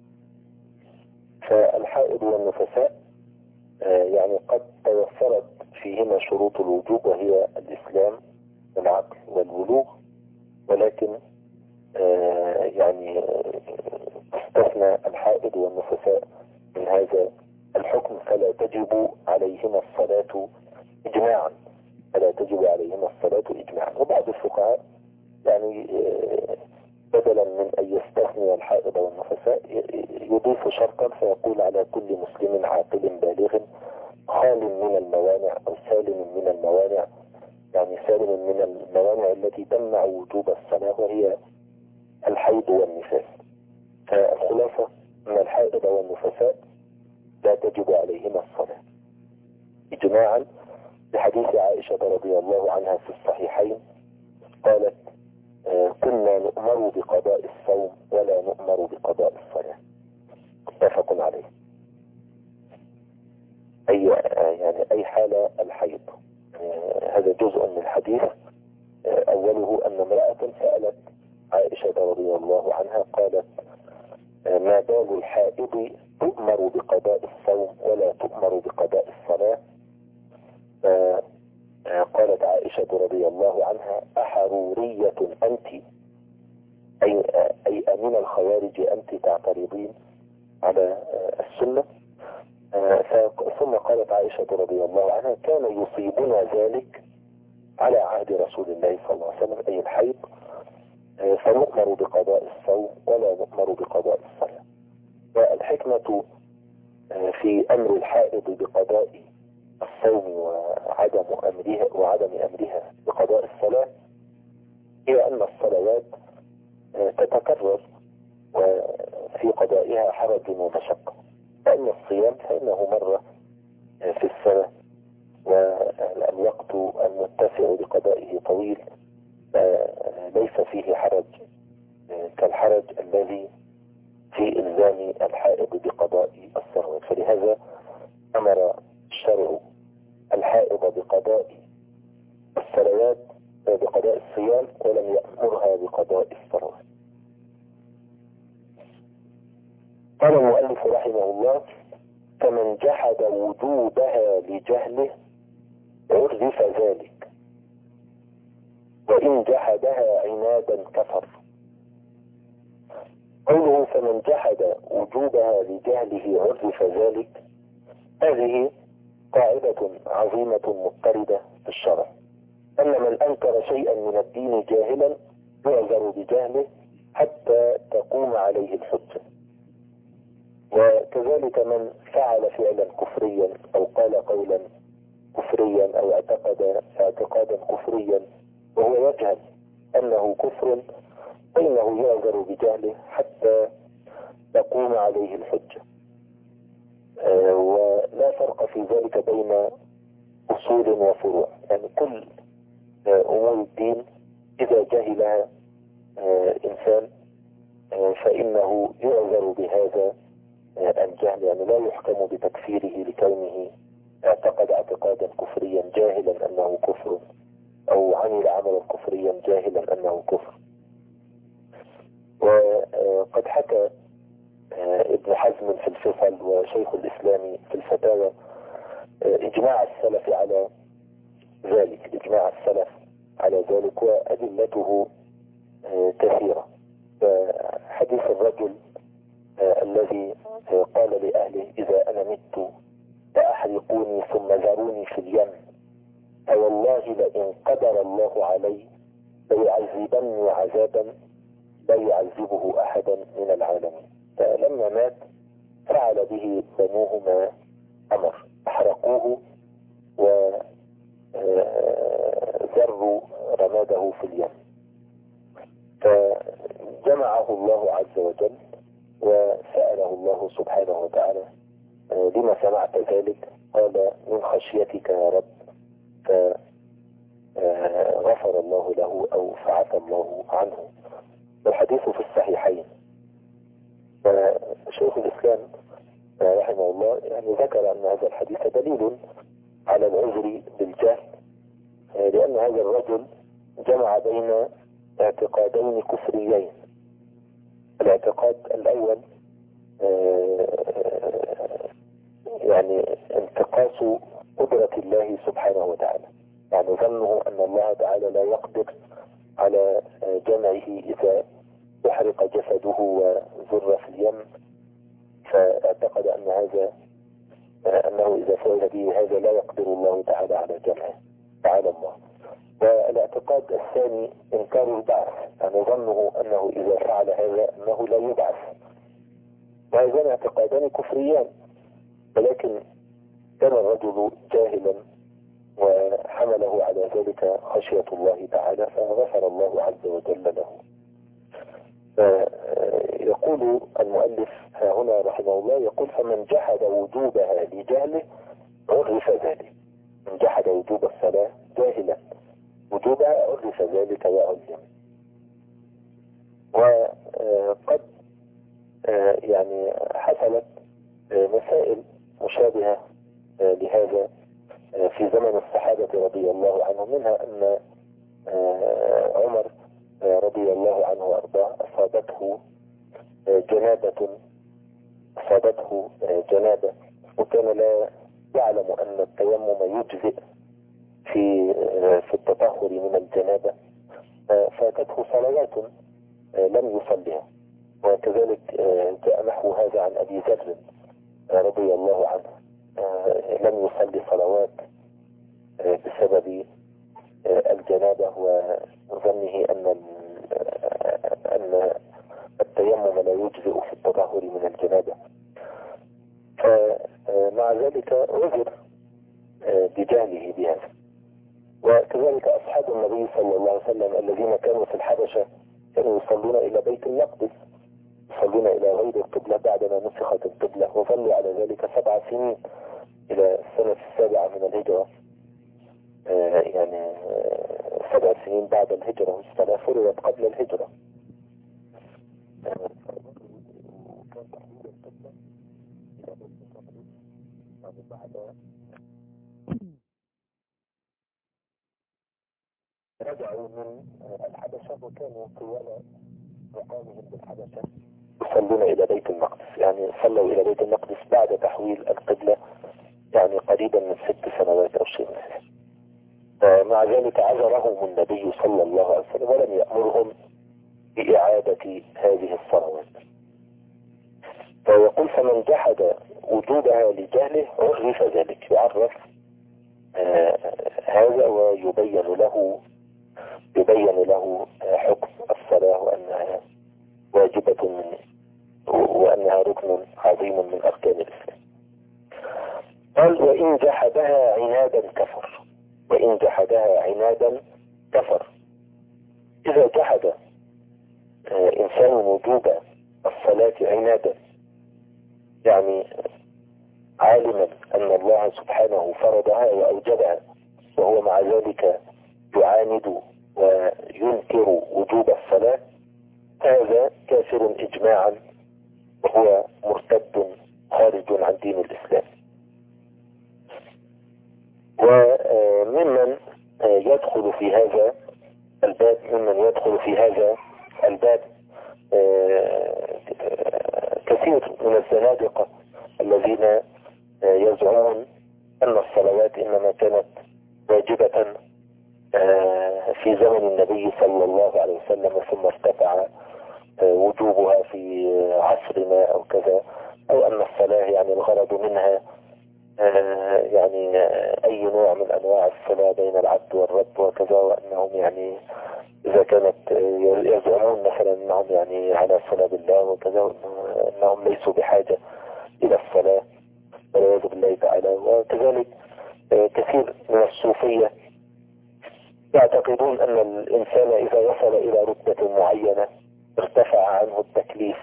فالحائض والنفساء يعني قد توفرت فيهما شروط الوجوب، وهي الإسلام والعقل والبلوغ، ولكن يعني استثنى الحائض والنفساء من هذا الحكم، فلا تجب عليهما الصلاة إجماعا. فلا تجب عليهما الصلاة إجماعا. وبعض الفقهاء يعني بدلا من أن يستثني الحائض والنفساء يضيف شرطا، فيقول: على كل مسلم عاقل بالغ خال من الموانع أو سالم من الموانع، يعني سالم من الموانع التي تمنع وجوب الصلاة، وهي الحيض والنفاس. فالخلاصة أن الحائض والنفساء لا تجب عليهما الصلاة إجماعا، بحديث عائشة رضي الله عنها في الصحيحين قالت: كنا نؤمر بقضاء الصوم ولا نؤمر بقضاء الصلاة. متفق عليه. أي حالة الحيض. هذا جزء من الحديث. أوله أن امرأة سألت عائشة رضي الله عنها قالت: ما بال الحائض تؤمر بقضاء الصوم ولا تؤمر بقضاء الصلاة؟ قالت عائشة رضي الله عنها: أحرورية أنت؟ أي من الخوارج أنت تعترضين على السنة؟ ثم قالت عائشة رضي الله عنها: كان يصيبنا ذلك على عهد رسول الله صلى الله عليه وسلم، أي الحيض، فنؤمر بقضاء الصوم ولا نؤمر بقضاء الصلاة. والحكمة في أمر الحائض بقضاء الصوم وعدم أمرها بقضاء الصلاة هي أن الصلوات تتكرر وفي قضائها حرج ومشقة، فأما الصيام فإنه مرة في السنة والوقت المتسع لقضائه طويل، ليس فيه حرج كالحرج الذي في إلزام الحائض بقضاء الصلوات. فلهذا أمر الشرع الحائض بقضاء الصلوات بقضاء الصيام ولم يأمرها بقضاء الصلوات. قال المؤلف رحمه الله: فمن جحد وجوبها لجهله عرف ذلك، وإن جحدها عنادا كفر. قوله فمن جحد وجوبها لجهله عرف ذلك، هذه قاعدة عظيمة مضطردة في الشرع، أن من أنكر شيئا من الدين جاهلا يعذر بجهله حتى تقوم عليه الحجة، وكذلك من فعل فعلا كفريا أو قال قولا كفريا أو اعتقد اعتقادا كفريا وهو يجهل أنه كفر فإنه يعذر بجهله حتى تقوم عليه الحجة. ولا فرق في ذلك بين أصول وفروع، يعني كل أمور الدين إذا جهلها إنسان فإنه يعذر بهذا الجهل، يعني لا يحكم بتكفيره لكونه اعتقد اعتقادا كفريا جاهلا أنه كفر، أو عمل عملا كفريا جاهلا أنه كفر. وقد حكى ابن حزم في الفصل وشيخ الإسلام في الفتاوى إجماع السلف على ذلك، إجماع السلف على ذلك، وأدلته كثيرة. حديث الرجل الذي قال لأهله: إذا أنا مت فأحرقوني ثم ذروني في اليم، فوالله لئن قدر الله علي ليعذبني عذابا لا يعذبه أحدا من العالمين. فلما مات فعل به بنوه ما أمر، أحرقوه وذروا رماده في اليم. فجمعه الله عز وجل وسأله الله سبحانه وتعالى: لما سمعت ذلك؟ قال: من خشيتك يا رب. فغفر الله له أو فعفى الله عنه. والحديث في الصحيحين. فشيخ الإسلام رحمه الله يعني ذكر أن هذا الحديث دليل على العذر بالجهل، لأن هذا الرجل جمع بين اعتقادين كفريين. الاعتقاد الأول يعني انتقاص قدرة الله سبحانه وتعالى، يعني ظنه أن الله تعالى لا يقدر على جمعه إذا احرق جسده وذر في اليم، فاعتقد أن أنه إذا فعل به هذا لا يقدر الله تعالى على جمعه، تعالى الله. والاعتقاد الثاني إنكار البعث، يعني ظنه أنه إذا فعل هذا أنه لا يبعث. وهذان اعتقادان كفريان، ولكن كان الرجل جاهلا وحمله على ذلك خشية الله تعالى فغفر الله عز وجل له. يقول المؤلف هنا رحمه الله، يقول: فمن جحد وجوبها لجهله عرف ذلك. من جحد وجوب الصلاة جاهلا وجوبها عرف ذلك وعلم. وقد يعني حصلت مسائل مشابهة لهذا في زمن الصحابة رضي الله عنهم، منها أن عمر رضي الله عنه وأرضاه أصابته جنابة، وكان لا يعلم أن التيمم يجزئ في التطهر من الجنابة، فاتته صلوات لم يصليها. وكذلك جاء نحو هذا عن أبي ذر رضي الله عنه، لم يصلي صلوات بسبب الجنابة وظنه أن التيمم لا يجزئ في التطهر من الجنابة. فمع ذلك عذر بجهله بهذا. وكذلك أصحاب النبي صلى الله عليه وسلم الذين كانوا في الحبشة كانوا يصلون إلى بيت المقدس، يصلون إلى غير القبلة بعدما نسخت القبلة، وظلوا على ذلك 7 سنين إلى السنة 7 من الهجرة، يعني 7 سنين بعد الهجرة، والصلاة فرضت قبل الهجرة. وكان تحويل القبلة إلى بيت المقدس يعني بعد رجعوا من الحبشة، وكانوا طوال مقامهم بالحبشة يصلون إلى بيت المقدس، يعني صلوا إلى بيت المقدس بعد تحويل القبلة يعني قريبا من 6 سنوات أو شيء. مع ذلك عذرهم النبي صلى الله عليه وسلم ولم يأمرهم بإعادة هذه الصلوات. فيقول فمن جحد وجوبها لجهله عرف ذلك، يعرف هذا ويبين له حكم الصلاة وأنها واجبة وأنها ركن عظيم من أركان الإسلام. قال وإن جحدها عنادا كفر. وإن جحدها عنادا كفر. إذا جحد إنسان وجوب الصلاة عنادا، يعني عالما أن الله سبحانه فرضها وأوجبها وهو مع ذلك يعاند وينكر وجوب الصلاة، هذا كافر إجماعا وهو مرتد خارج عن دين الإسلام. وممن يدخل في هذا الباب كثير من الزنادقة الذين يزعمون أن الصلوات إنما كانت واجبة في زمن النبي صلى الله عليه وسلم ثم ارتفع وجوبها في عصرنا أو كذا، أو أن الصلاة يعني الغرض منها يعني أي نوع من أنواع الصلاة بين العبد والرب وكذا، وأنهم يعني إذا كانت يزعمون مثلا أنهم يعني على صلاة بالله وكذا، وأنهم ليسوا بحاجة إلى الصلاة والعياذ بالله تعالى. وكذلك كثير من الصوفية يعتقدون أن الإنسان إذا وصل إلى رتبة معينة ارتفع عنه التكليف،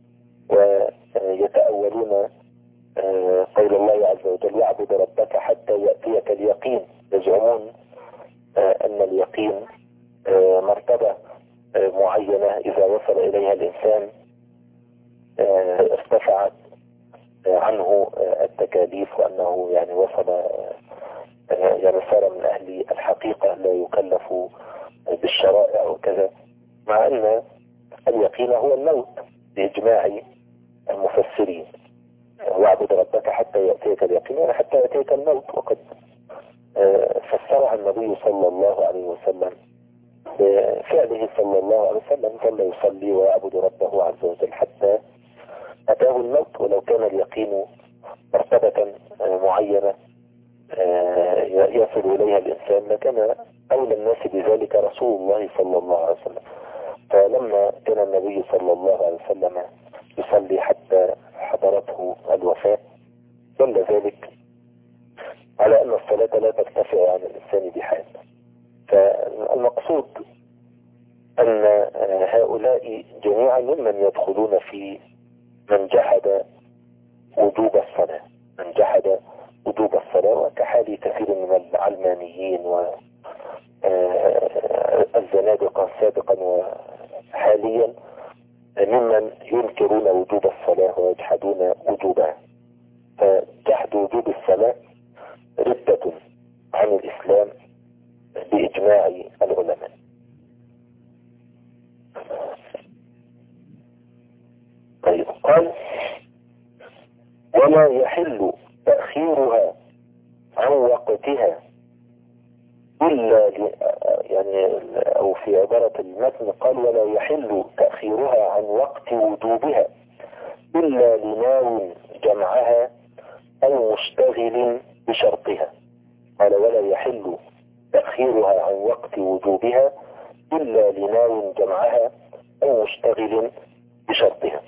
ويتأولون قول الله عز وجل واعبد ربك حتى يأتيك اليقين. يزعمون أن اليقين مرتبة معينة إذا وصل إليها الإنسان ارتفعت عنه التكاليف، وأنه يعني وصل يعني صار من أهل الحقيقة لا يكلف بالشرائع وكذا، مع أن اليقين هو الموت بإجماع المفسرين. واعبد ربك حتى يأتيك اليقين، يعني حتى يأتيك الموت. وقد فسرها النبي صلى الله عليه وسلم بفعله صلى الله عليه وسلم، ظل يصلي ويعبد ربه عز وجل حتى أتاه الموت. ولو كان اليقين مرتبة معينة يصل إليها الإنسان لكان أولى الناس بذلك رسول الله صلى الله عليه وسلم. فلما كان النبي صلى الله عليه وسلم يصلي حتى حضرته الوفاة دل ذلك على أن الصلاة لا ترتفع عن الإنسان بحال. فالمقصود أن هؤلاء جميعا ممن يدخلون في من جحد وجوب الصلاة، من جحد وجوب الصلاة، وكحال كثير من العلمانيين والزنادقة سابقا وحاليا ممن ينكرون وجوب الصلاة ويجحدون وجوبها. فجحد وجوب الصلاة ردة عن الإسلام بإجماع العلماء. طيب قال ولا يحل تأخيرها عن وقتها إلا يعني أو في عبارة المتن قال ولا يحل تأخيرها عن وقت وجوبها إلا لناو جمعها أو مشتغل بشرطها. قال ولا يحل تأخيرها عن وقت وجوبها إلا لناو جمعها أو مشتغل بشرطها.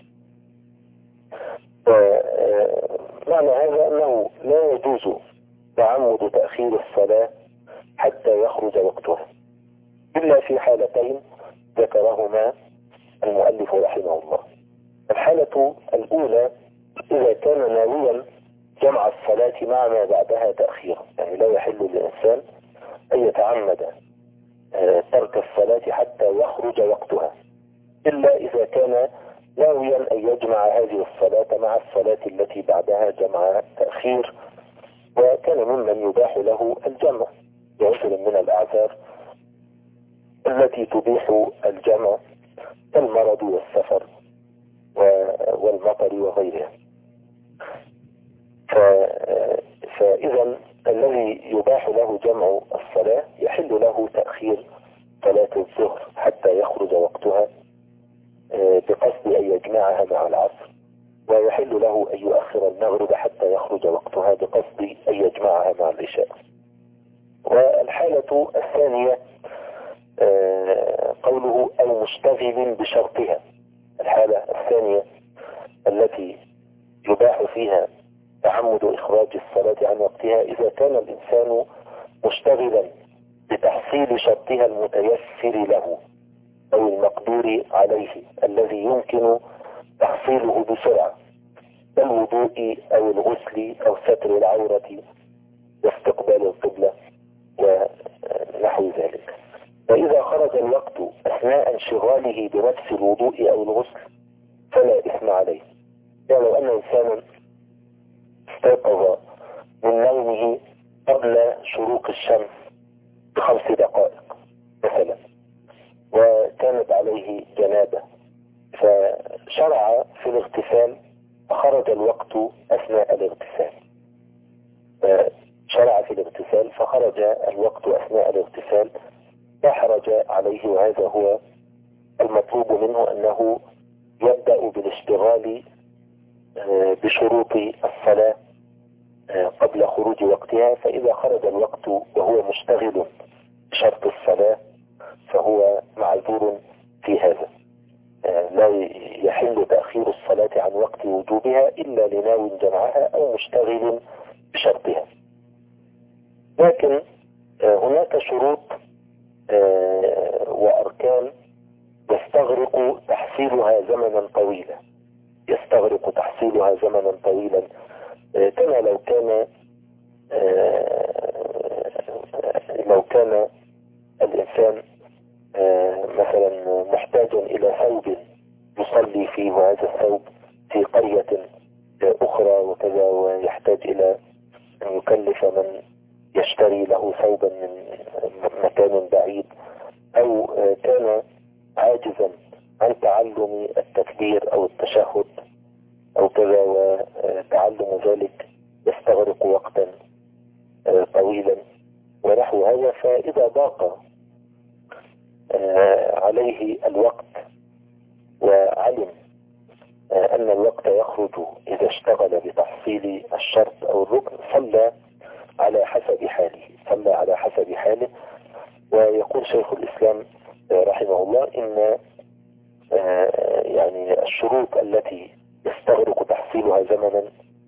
معنى هذا أنه لا يجوز تعمد تأخير الصلاة حتى يخرج وقتها إلا في حالتين ذكرهما المؤلف رحمه الله. الحالة الأولى إذا كان ناويا جمع الصلاة مع ما بعدها تأخيرا، يعني لا يحل للإنسان أن يتعمد ترك الصلاة حتى يخرج وقتها إلا إذا كان ناويا أن يجمع هذه الصلاة مع الصلاة التي بعدها جمع تأخير، وكان ممن يباح له الجمع بعذر من الأعذار التي تبيح الجمع كالمرض والسفر والمطر وغيرها. فإذا الذي يباح له جمع الصلاة يحل له تأخير صلاة الظهر حتى يخرج وقتها بقصد أن يجمعها مع العصر، ويحل له أن يؤخر المغرب حتى يخرج وقتها بقصد أن يجمعها مع العشاء. والحالة الثانية قوله أو مشتغل بشرطها. الحالة الثانية التي يباح فيها تعمد إخراج الصلاة عن وقتها إذا كان الإنسان مشتغلا بتحصيل شرطها المتيسر له أو المقدور عليه الذي يمكن تحصيله بسرعة كالوضوء أو الغسل أو ستر العورة واستقبال القبلة ونحو ذلك. فإذا خرج الوقت أثناء انشغاله بنفس الوضوء أو الغسل فلا إثم عليه. يعني لو أن إنسانا استيقظ من نومه قبل شروق الشمس ب5 دقائق مثلا وكانت عليه جنابة فشرع في الاغتسال فخرج الوقت أثناء الاغتسال، لا حرج عليه، وهذا هو المطلوب منه أنه يبدأ بالاشتغال بشروط الصلاة قبل خروج وقتها، فإذا خرج الوقت وهو مشتغل بشرط الصلاة فهو معذور في هذا. لا يحل تأخير الصلاة عن وقت وجوبها إلا لناو جمعها أو مشتغل بشرطها. لكن هناك شروط وأركان يستغرق تحصيلها زمنا طويلا كما لو كان الإنسان مثلا محتاج إلى ثوب يصلي فيه، وهذا الثوب في قرية أخرى وكذا، ويحتاج إلى أن يكلف من يشتري له ثوبا من مكان بعيد، أو كان عاجزا عن تعلم التكبير أو التشهد أو كذا، وتعلم ذلك يستغرق وقتا طويلا ونحو هذا. فإذا ضاق عليه الوقت وعلم أن الوقت يخرج إذا اشتغل بتحصيل الشرط أو الركن صلى على حسب حاله. ويقول شيخ الإسلام رحمه الله إن يعني الشروط التي يستغرق تحصيلها زمنا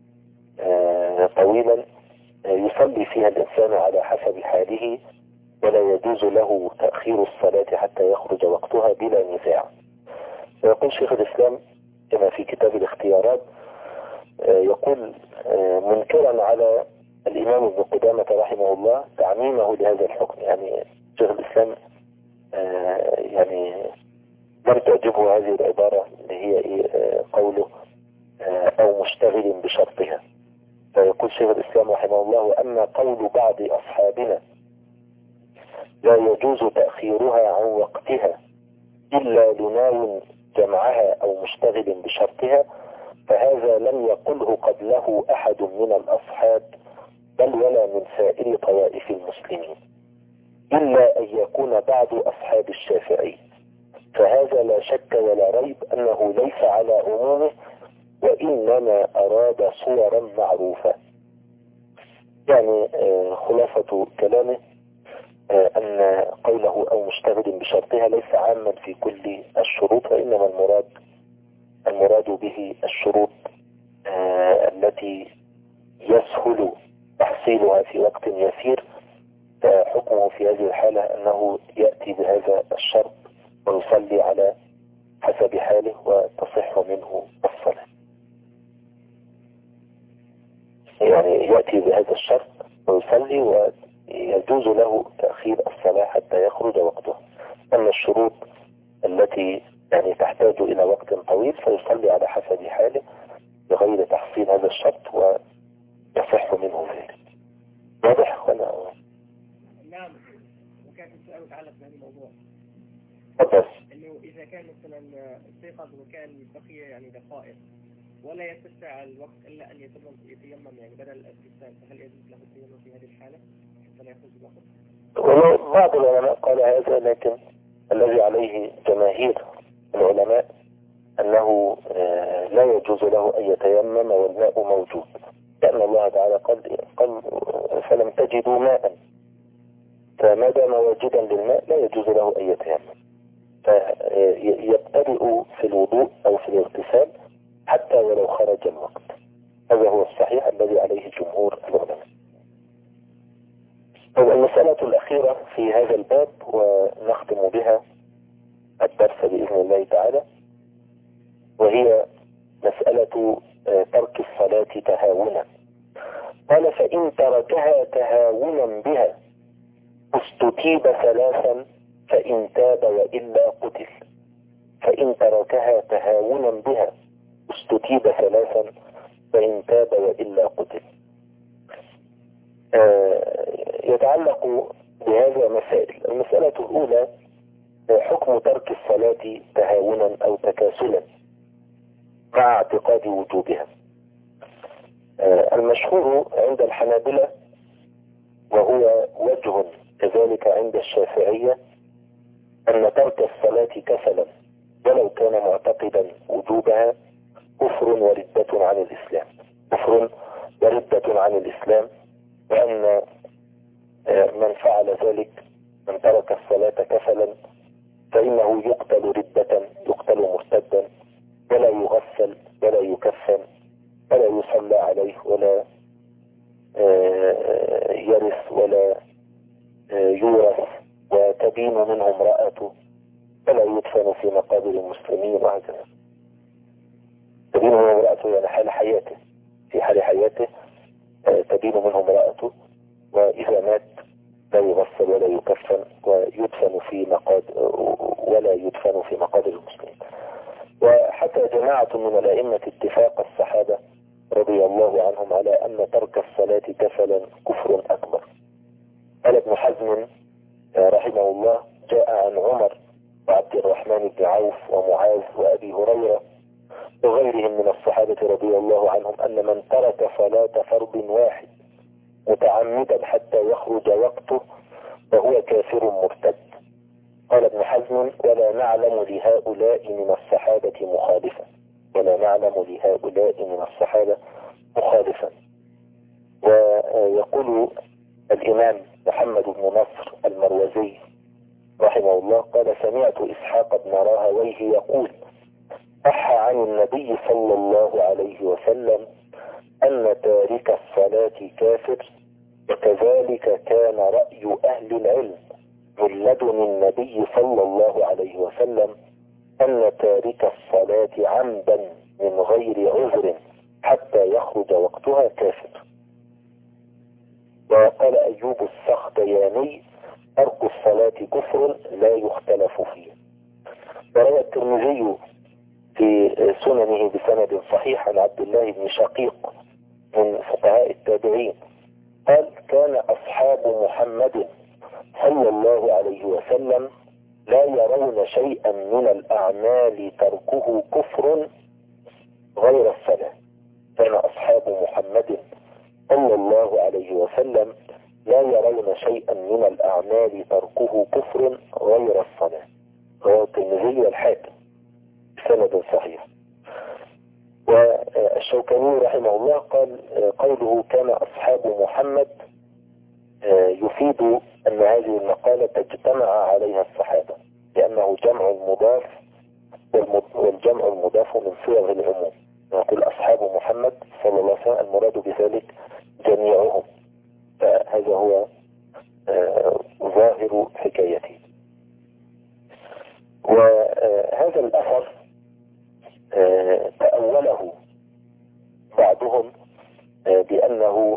طويلا يصلي فيها الإنسان على حسب حاله، ولا يجوز له تأخير الصلاة حتى يخرج وقتها بلا نزاع. ويقول شيخ الإسلام كما في كتاب الاختيارات، يقول منكرا على الإمام ابن قدامة رحمه الله تعميمه لهذا الحكم. يعني شيخ الإسلام يعني لم تعجبه هذه العبارة اللي هي قوله أو مشتغل بشرطها. فيقول شيخ الإسلام رحمه الله: وأما قول بعض أصحابنا لا يجوز تأخيرها عن وقتها إلا لناو جمعها أو مشتغل بشرطها، فهذا لم يقله قبله أحد من الأصحاب بل ولا من سائر طوائف المسلمين. إلا أن يكون بعض أصحاب الشافعي، فهذا لا شك ولا ريب أنه ليس على عمومه، وإنما أراد صورا معروفة. يعني خلاصة كلامه أن قوله أو مشتغل بشرطها ليس عاما في كل الشروط، وإنما المراد به الشروط التي يسهل تحصيلها في وقت يسير. فحكمه في هذه الحالة أنه يأتي بهذا الشرط ويصلي على حسب حاله وتصح منه الصلاة. يعني يأتي بهذا الشرط ويصلي ويجوز له تأخير الصلاة حتى يخرج وقته. أما الشروط التي يعني تحتاج إلى وقت طويل فيصلي على حسب حاله بغير تحصيل هذا الشرط ويصح منه ذلك. واضح ولا؟ نعم. وكان السؤال يتعلق بهذا الموضوع. بس إنه إذا كان مثلا استيقظ وكان بقي يعني دقائق ولا يتسع الوقت إلا أن يتيمم يعني بدل الاغتسال، فهل يجوز له التيمم في هذه الحالة حتى لا يخرج الوقت؟ والله بعض العلماء قال هذا، لكن الذي عليه جماهير العلماء أنه لا يجوز له أن يتيمم والماء موجود، لأن الله تعالى قال فلم تجدوا ماء، فما دام واجدا للماء لا يجوز له أن يتيمم، فيبتدئ في الوضوء أو في الاغتسال حتى ولو خرج الوقت. هذا هو الصحيح الذي عليه جمهور العلماء. المسألة الأخيرة في هذا الباب ونختم بها الدرس بإذن الله تعالى، وهي مسألة ترك الصلاة تهاونا. قال فإن تركها تهاونا بها استتيب ثلاثا فإن تاب وإلا قتل. فإن تركها تهاونا بها استتيب ثلاثا فإن تاب وإلا قتل. يتعلق بهذا مسائل. المسألة الأولى حكم ترك الصلاة تهاونا أو تكاسلا مع اعتقاد وجوبها. المشهور عند الحنابلة وهو وجه كذلك عند الشافعية أن ترك الصلاة كسلا ولو كان معتقدا وجوبها كفر وردة عن الإسلام، كفر وردة عن الإسلام، وأن من فعل ذلك من ترك الصلاة كسلا فإنه يقتل ردة، يقتل مرتدا، ولا يغسل ولا يكفن ولا يصلى عليه ولا يرث ولا يورث، وتبين منه امرأته ولا يدفن في مقابر المسلمين، وهكذا. تبين منه امرأته يعني حال حياته، في حال حياته تبين منه امرأته، وإذا مات لا يغسل ولا يكفن ويدفن في ولا يدفن في مقابر المسلمين. وحتى جماعة من الأئمة اتفاق الصحابة رضي الله عنهم على أن ترك الصلاة كسلا كفر أكبر. قال ابن حزم رحمه الله جاء عن عمر وعبد الرحمن بن عوف ومعاذ وأبي هريرة وغيرهم من الصحابة رضي الله عنهم أن من ترك صلاة فرض واحد متعمدا حتى يخرج وقته فهو كافر مرتد. قال ابن حزم ولا نعلم لهؤلاء من الصحابة مخالفا، ولا نعلم لهؤلاء من الصحابة مخالفا. ويقول الإمام محمد بن نصر المروزي رحمه الله قال سمعت إسحاق بن راهويه يقول صح عن النبي صلى الله عليه وسلم أن تارك الصلاة كافر، وكذلك كان رأي أهل العلم من لدن النبي صلى الله عليه وسلم أن تارك الصلاة عمدا من غير عذر حتى يخرج وقتها كافر. وقال أيوب السختياني ترك الصلاة كفر لا يختلف فيه. وروى الترمذي في سننه بسند صحيح عن عبد الله بن شقيق من فقهاء التابعين قال كان أصحاب محمد صلى الله عليه وسلم لا يرون شيئا من الأعمال تركه كفر غير الصلاة. كان أصحاب محمد صلى الله عليه وسلم لا يرون شيئا من الأعمال تركه كفر غير الصلاة. رواه الترمذي والحاكم بسند صحيح. والشوكاني رحمه الله قال قوله كان أصحاب محمد يفيد أن هذه المقالة اجتمع عليها الصحابة، لأنه جمع مضاف، والجمع المضاف من صيغ العموم. نقول أصحاب محمد صلى الله عليه وسلم، المراد بذلك جميعهم، فهذا هو ظاهر حكايته. وهذا الأثر تأوله بعضهم بأنه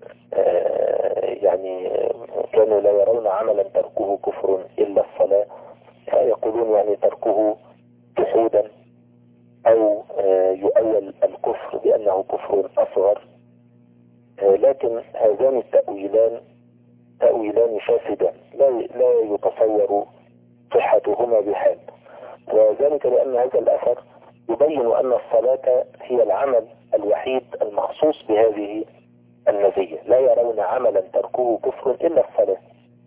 يعني كانوا لا يرون عملا تركه كفر إلا الصلاة، يقولون يعني تركه جحودا، أو يؤول الكفر بأنه كفر أصغر. لكن هذان التأويلان تأويلان فاسدان لا يتصور صحتهما بحال، وذلك لأن هذا الأثر يبين أن الصلاة هي العمل الوحيد المخصوص بهذه المزية. لا يرون عملا تركه كفر إلا الصلاة.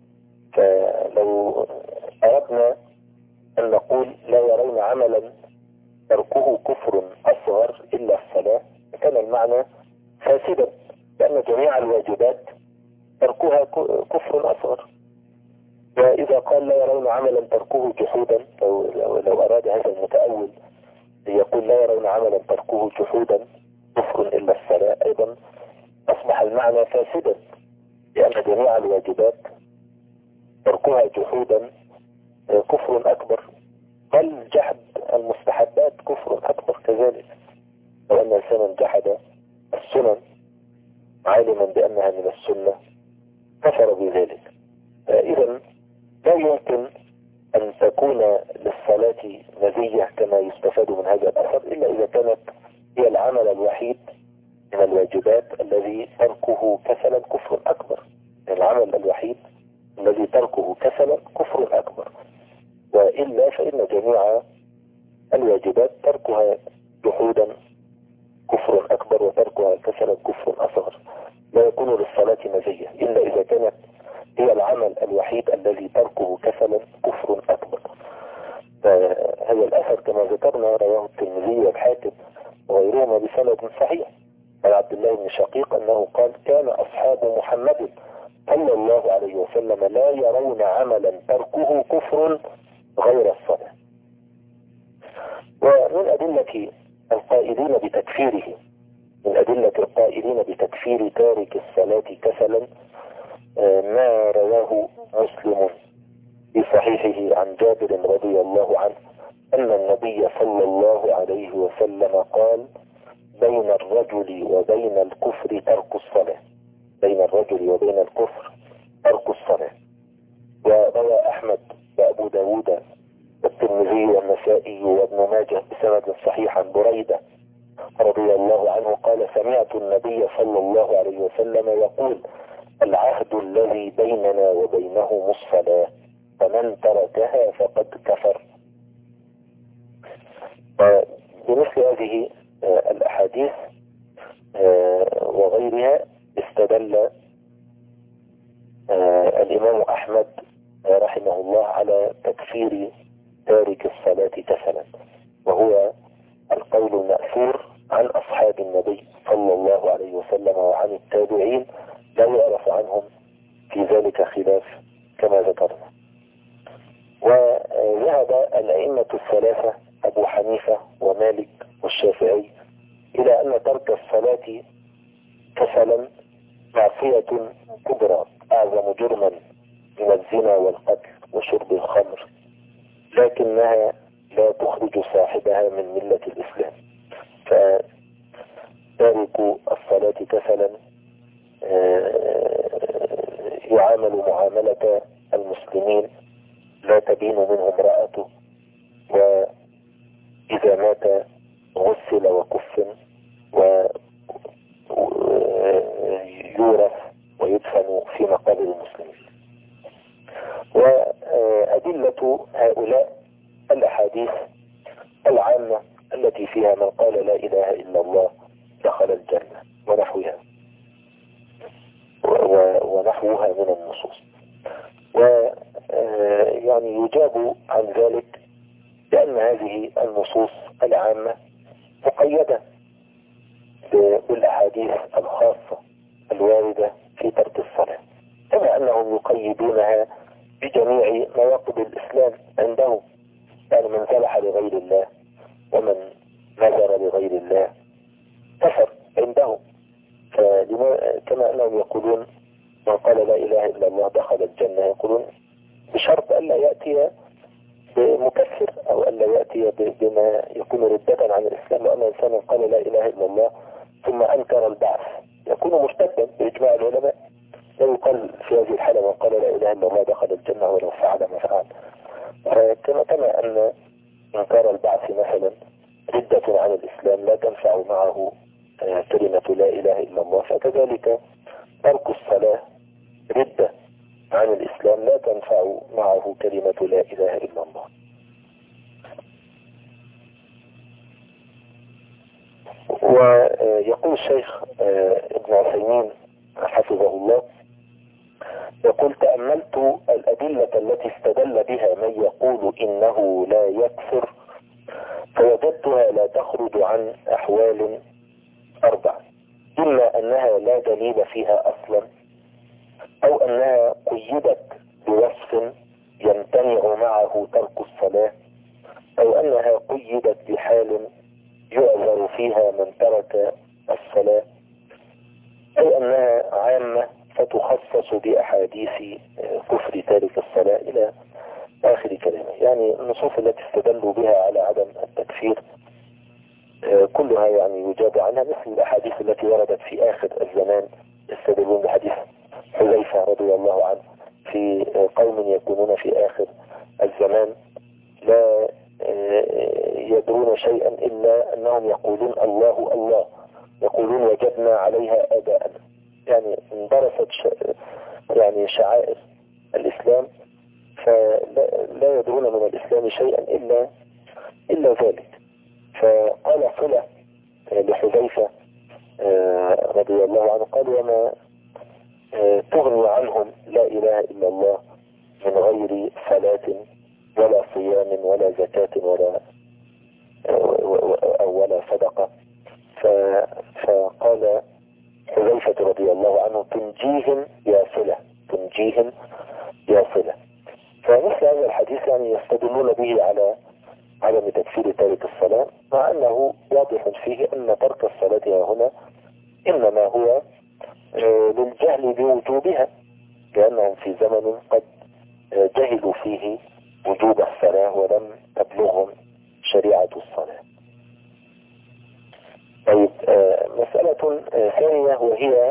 فلو أردنا أن نقول لا يرون عملا تركه كفر أصغر إلا الصلاة، كان المعنى فاسدا، لأن جميع الواجبات تركها كفر أصغر. وإذا قال لا يرون عملا تركه جحودا، لو أراد هذا المتأول يقول لا يرون عملا تركه جحودا كفر إلا الصلاة، أيضا أصبح المعنى فاسدا، لأن جميع الواجبات تركها جحودا كفر أكبر، بل جحد المستحبات كفر أكبر كذلك. لو أن إنسانا جحد السنن عالما بأنها من السنة كفر بذلك. إذن لا يمكن أن تكون للصلاة مزية كما يستفاد من هذا الأثر إلا إذا كانت هي العمل الوحيد من الواجبات الذي تركه كسلا كفر أكبر. العمل الوحيد الذي تركه كسلا كفر أكبر، وإلا فإن جميع الواجبات تركها جحودا كفر أكبر، وتركها كسلا كفر أصغر. لا يكون للصلاة مزية إلا إذا كانت هي العمل الوحيد الذي تركه كسلا كفر أكبر. فهذا الأثر كما ذكرنا رواه الترمذي والحاكم وغيرهما بسند صحيح عن عبد الله بن شقيق أنه قال كان أصحاب محمد صلى الله عليه وسلم لا يرون عملا تركه كفر غير الصلاة. ومن أدلة القائلين بتكفيره، من أدلة القائلين بتكفير تارك الصلاة كسلا ما رواه مسلم في صحيحه عن جابر رضي الله عنه أن النبي صلى الله عليه وسلم قال بين الرجل وبين الكفر ترك الصلاة، بين الرجل وبين الكفر ترك الصلاة. وروى أحمد وأبو داود والترمذي والنسائي وابن ماجه بسند صحيح عن بريدة رضي الله عنه قال سمعت النبي صلى الله عليه وسلم يقول العهد الذي بيننا وبينهم الصلاة فمن تركها فقد كفر. بمثل هذه الأحاديث وغيرها استدل الإمام أحمد رحمه الله على تكفير تارك الصلاة كسلا، وهو القول المأثور عن أصحاب النبي صلى الله عليه وسلم وعن التابعين، لا يعرف عنهم في ذلك خلاف كما ذكرنا. وذهب الأئمة الثلاثة أبو حنيفة ومالك والشافعي إلى أن ترك الصلاة كسلا معصية كبرى أعظم جرما من الزنا والقتل وشرب الخمر، لكنها لا تخرج صاحبها من ملة الإسلام. فتارك الصلاة كسلا يعامل معاملة المسلمين، لا تبين منه امرأته، وإذا مات غسل وكفن ويورث ويدفن في مقابر المسلمين. وأدلة هؤلاء الأحاديث العامة التي فيها من قال لا إله إلا الله دخل الجنة ونحوها. ونحوها من النصوص. ويعني يجاب عن ذلك بأن هذه النصوص العامة مقيدة بالأحاديث الخاصة الواردة في ترك الصلاة، كما أنهم يقيدونها بجميع نواقض الإسلام عندهم، يعني من ذبح لغير الله ومن نذر لغير الله كفر عندهم. كما أنهم يقولون من قال لا إله إلا الله دخل الجنة، يقولون بشرط ألا يأتي بمكفر أو ألا يأتي بما يكون ردة عن الإسلام، وأن إنسانا قال لا إله إلا الله ثم أنكر البعث يكون مرتدا بإجماع العلماء. لا يقال في هذه الحالة من قال لا إله إلا الله دخل الجنة ولو فعل ما فعل. كما أن إنكار البعث مثلا ردة عن الإسلام لا تنفع معه كلمة لا إله إلا الله، فكذلك ترك الصلاة ردة عن الإسلام لا تنفع معه كلمة لا إله إلا الله. ويقول الشيخ ابن عثيمين حفظه الله، يقول تأملت الأدلة التي استدل بها من يقول إنه لا يكفر، فوجدتها لا تخرج عن أحوال 4: إما أنها لا دليل فيها أصلا، أو أنها قيدت بوصف يمتنع معه ترك الصلاة، أو أنها قيدت بحال يعذر فيها من ترك الصلاة، أو أنها عامة فتخصص بأحاديث كفر تارك الصلاة إلى آخر كلامه. يعني النصوص التي استدلوا بها على عدم التكفير كلها يعني يجاب عنها، مثل الأحاديث التي وردت في آخر الزمان يستدلون بحديث حذيفة رضي الله عنه في قوم يكونون في آخر الزمان لا يدرون شيئا إلا أنهم يقولون الله الله، يقولون وجدنا عليها آباءنا، يعني اندرست يعني شعائر الإسلام، فلا يدرون من الإسلام شيئا إلا ذلك. فقال صلة لحذيفة رضي الله عنه، قال وما تغني عنهم لا إله إلا الله من غير صلاة ولا صيام ولا زكاة ولا صدقة. فقال حذيفة رضي الله عنه تنجيهم يا صلة، تنجيهم يا صلة. فمثل هذا الحديث يعني يستدلون به على عدم تكفير تارك الصلاة، مع أنه واضح فيه أن ترك الصلاة هنا إنما هو للجهل بوجوبها، لأنهم في زمن قد جهلوا فيه وجوب الصلاة ولم تبلغهم شريعة الصلاة. طيب مسألة ثانية وهي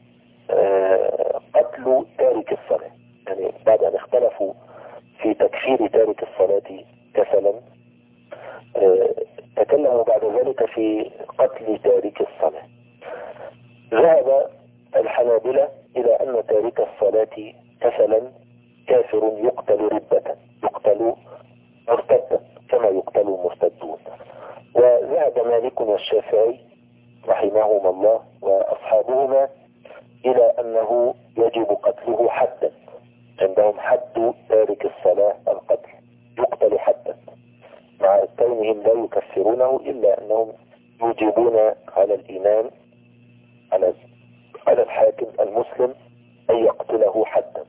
قتل تارك الصلاة. يعني بعد أن اختلفوا في تكفير تارك الصلاة كسلا، تكلموا بعد ذلك في قتل تارك الصلاة. ذهب الحنابلة إلى أن تارك الصلاة كسلا كافر يقتل ردة، يقتل مرتدا كما يقتل المرتدون. وذهب مالك والشافعي رحمهما الله وأصحابهما إلى أنه يجب قتله حدا، عندهم حد تارك الصلاة القتل، يقتل حدا، مع كونهم لا يكفرونه إلا أنهم يوجبون على الإمام على الحاكم المسلم أن يقتله حدا.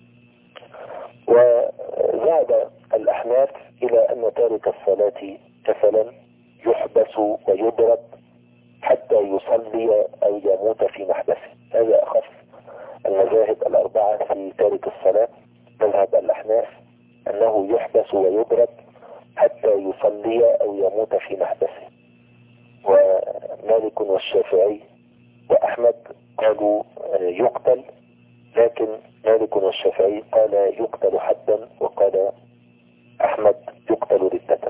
وذهب الأحناف إلى أن تارك الصلاة كسلا يحبس ويضرب حتى يصلي أو يموت في محبسه. هذا أخف المذاهب الأربعة في تارك الصلاة. مذهب الأحناف أنه يحبس ويضرب حتى يصلي أو يموت في محبسه، ومالك والشافعي وأحمد قالوا يقتل، لكن مالك والشافعي قال يقتل حدا، وقال أحمد يقتل ردة.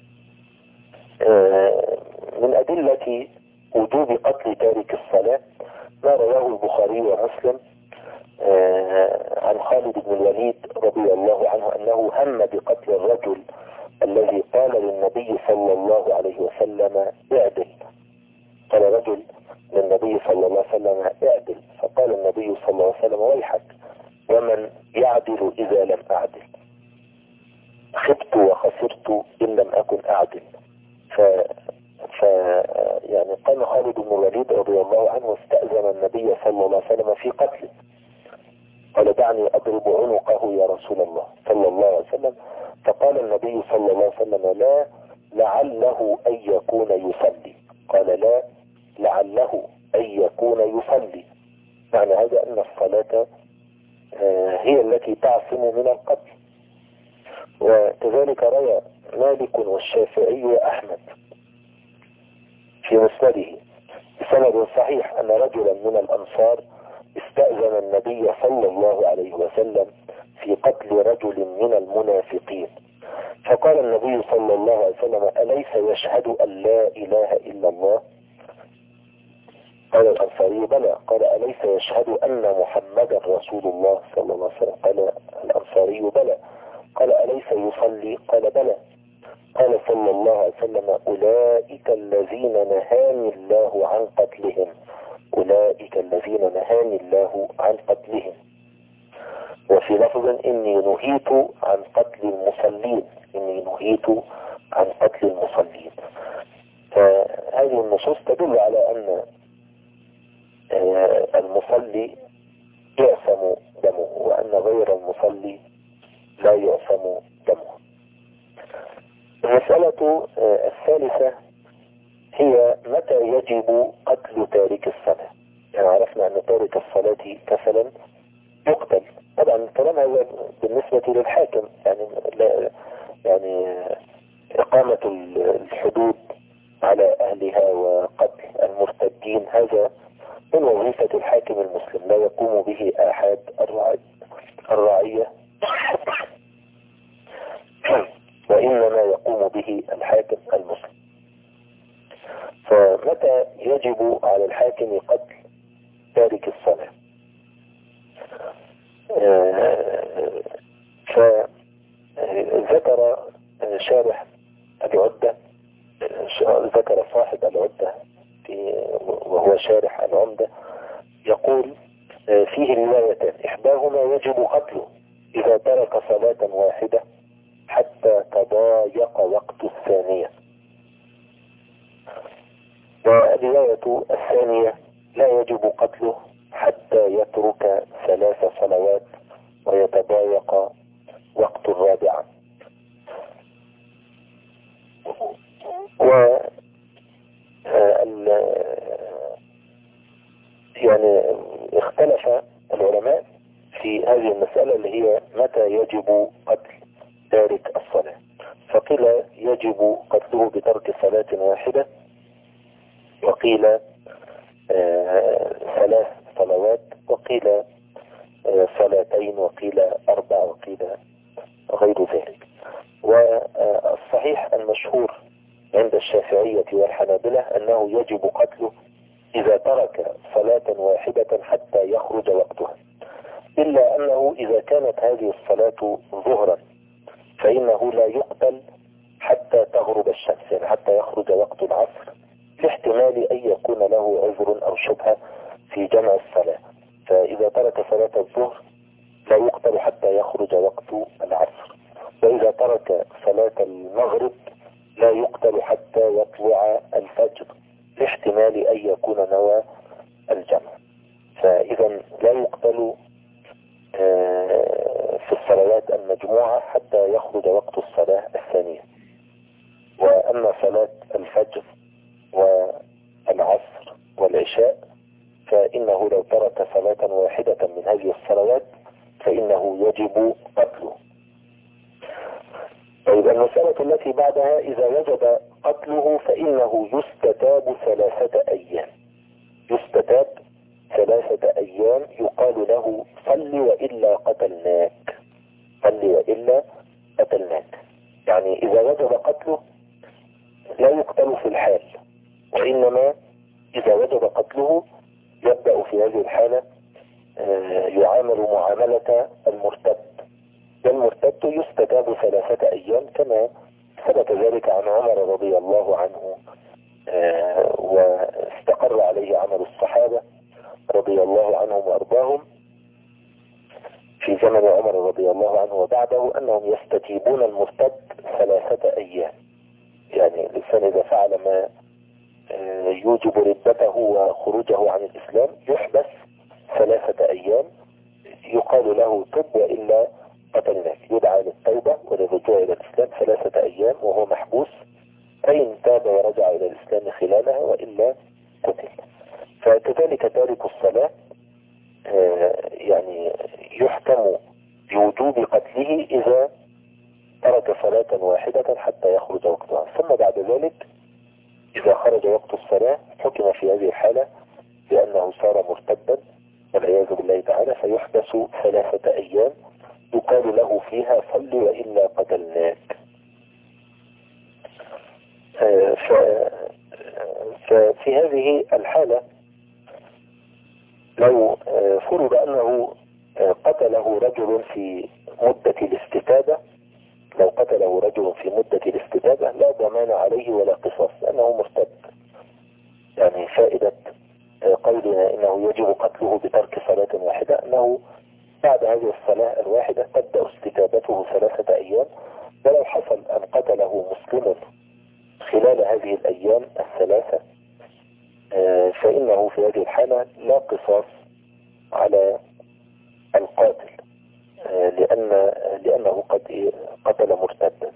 من أدلة وجوب قتل تارك الصلاة ما رواه البخاري ومسلم عن خالد بن الوليد رضي الله عنه أنه هم بقتل الرجل الذي قال للنبي صلى الله عليه وسلم اعدل. قال رجل للنبي صلى الله عليه وسلم اعدل، فقال النبي صلى الله عليه وسلم ويحك ومن يعدل إذا لم أعدل، خبت وخسرت إن لم أكن أعدل. ف يعني قام خالد بن الوليد رضي الله عنه واستأذن النبي صلى الله عليه وسلم في قتله، قال دعني أضرب عنقه يا رسول الله صلى الله عليه وسلم. فقال النبي صلى الله عليه وسلم لا، لعله أن يكون يصلي. قال لا، لعله أن يكون يصلي، معنى هذا أن الصلاة هي التي تعصم من القتل. وكذلك روى مالك والشافعي وأحمد في مسنده بسند صحيح أن رجلا من الأنصار استأذن النبي صلى الله عليه وسلم في قتل رجل من المنافقين، فقال النبي صلى الله عليه وسلم أليس يشهد أن لا إله إلا الله؟ قال الأنصاري بلى. قال أليس يشهد أن محمدا رسول الله صلى الله عليه وسلم؟ قال الأنصاري بلى. قال أليس يصلي؟ قال بلى. قال صلى الله عليه وسلم أولئك الذين نهاني الله عن قتلهم، أولئك الذين نهاني الله عن قتلهم. وفي لفظ إني نهيت عن قتل المصلين، إني نهيت عن قتل المصلين. فهذه النصوص تدل على أن المصلي يعصم دمه، وأن غير المصلي لا يعصم دمه. المسألة الثالثة هي متى يجب قتل تارك الصلاة. يعني عرفنا أن تارك الصلاة كسلا يقتل. طبعا الكلام هذا بالنسبة للحاكم، يعني إقامة الحدود على أهلها وقتل المرتدين هذا من وظيفة الحاكم المسلم، لا يقوم به أحد الرعية وإنما يقوم به الحاكم المسلم. فمتى يجب على الحاكم قتل تارك الصلاة؟ فذكر شارح العدة، ذكر صاحب العدة وهو شارح العمدة، يقول فيه روايتان إحداهما يجب قتله إذا ترك صلاة واحدة حتى تضايق وقت الثانية، والرواية الثانية لا يجب قتله حتى يترك 3 صلوات ويتضايق وقت الرابعة. يعني اختلف العلماء في هذه المسألة اللي هي متى يجب قتل تارك الصلاة، فقيل يجب قتله بترك صلاة واحدة، وقيل 3 صلوات، وقيل 2 وقيل 4 وقيل غير ذلك. والصحيح المشهور عند الشافعية والحنابلة أنه يجب قتله إذا ترك صلاة واحدة حتى يخرج وقتها، إلا أنه إذا كانت هذه الصلاة ظهرا فإنه لا يقتل حتى تغرب الشمس، يعني حتى يخرج وقت العصر، لاحتمال أن يكون له عذر أو شبهة في جمع الصلاة. فإذا ترك صلاة الظهر لا يقتل حتى يخرج وقت العصر، وإذا ترك صلاة المغرب لا يقتل حتى يطلع الفجر، لاحتمال أن يكون نوى الجمع. فإذا لا يقتل في الصلوات المجموعة حتى يخرج وقت الصلاة الثانية. وأما صلاة الفجر والعصر والعشاء فإنه لو ترك صلاة واحدة من هذه الصلوات فإنه يجب قتله. طيب المسألة التي بعدها إذا وجب قتله فإنه يستتاب 3 أيام، يستتاب 3 أيام، يقال له صل وإلا قتلناك، صل وإلا قتلناك. يعني إذا وجب قتله لا يقتل في الحال، وإنما إذا وجب قتله يبدأ في هذه الحالة يعامل معاملة المرتد، والمرتد يستتاب 3 أيام كما ثبت ذلك عن عمر رضي الله عنه واستقر عليه عمل الصحابة رضي الله عنهم وأرضاهم في زمن عمر رضي الله عنه وبعده، أنهم يستتيبون المرتد 3 أيام. يعني الإنسان إذا فعل ما يوجب ردته وخروجه عن الإسلام يحبس 3 أيام، يقال له تب وإلا قتلناك، يدعى للتوبة وللرجوع إلى الإسلام 3 أيام وهو محبوس، فإن تاب ورجع إلى الإسلام خلالها وإلا قتل. فكذلك تارك الصلاة يعني يحكم بوجوب قتله إذا ترك صلاة واحدة حتى يخرج وقتها، ثم بعد ذلك إذا خرج وقت الصلاة حكم في هذه الحالة بأنه صار مرتدا والعياذ بالله تعالى، فيحبس 3 أيام يقال له فيها صل وإلا قتلناك. ففي هذه الحالة لو فرض أنه قتله رجل في مدة الاستتابة، لو قتله رجل في مدة الاستتابة لا ضمان عليه ولا قصاص لأنه مرتد. يعني فائدة قولنا إنه يجب قتله بترك صلاة واحدة أنه بعد هذه الصلاة الواحدة تبدأ استتابته 3 أيام، ولو حصل أن قتله مسلم خلال هذه الأيام 3 فإنه في هذه الحالة لا قصاص على القاتل لأنه قد قتل مرتدا.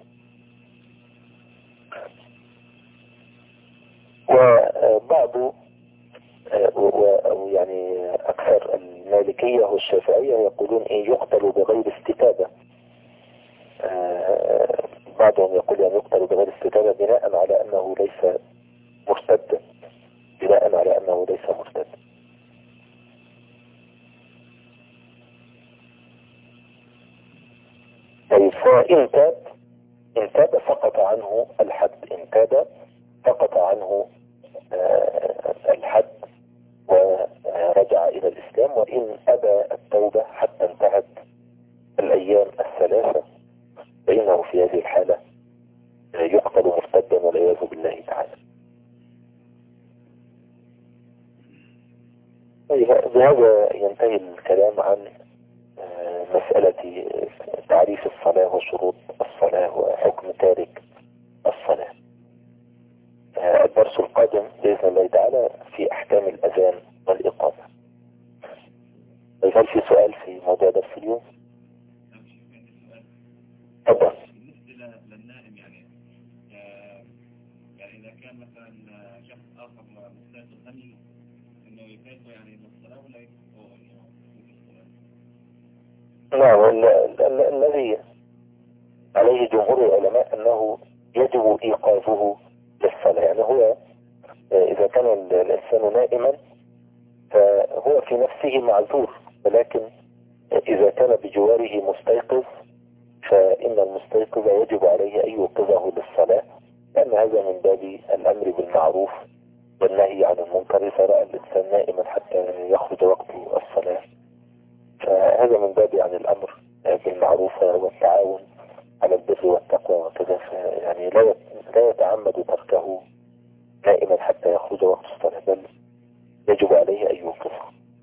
وبعض يعني أكثر المالكية والشافعية يقولون يقتل بغير استتابة. بعضهم يقول أن يقتل بغير استتابة بناء على أنه ليس مرتدا، بناء على أنه ليس مرتدا. فإن تاب سقط عنه الحد، إن تاب سقط عنه الحد ورجع إلى الإسلام، وإن أبى التوبة حتى انتهت الأيام 3 فإنه في هذه الحالة يقتل مرتدا والعياذ بالله تعالى. بهذا ينتهي الكلام عن مسألة تعريف الصلاة وشروط الصلاة وحكم تارك الصلاة. الدرس القادم بإذن الله تعالى في أحكام الأذان والإقامة. هل في سؤال في موضوع درس اليوم؟ تفضل. بالنسبة للنائم يعني إذا كان مثلا شخص آخر مستيقظ هل إنه يفيقه يعني من الصلاة ولا يفيقه نعم، الذي عليه جمهور العلماء أنه يجب إيقاظه للصلاة. يعني هو إذا كان الإنسان نائما فهو في نفسه معذور، ولكن إذا كان بجواره مستيقظ فإن المستيقظ يجب عليه أن يوقظه للصلاة، لأن هذا من باب الأمر بالمعروف والنهي عن المنكر. إذا رأى الإنسان نائما حتى يخرج وقت الصلاة فهذا من باب يعني الأمر بالمعروف والتعاون على البر والتقوى وكذا. يعني لا يتعمد تركه نائما حتى يخرج وقت الصلاة، بل يجب عليه أن يوقظه.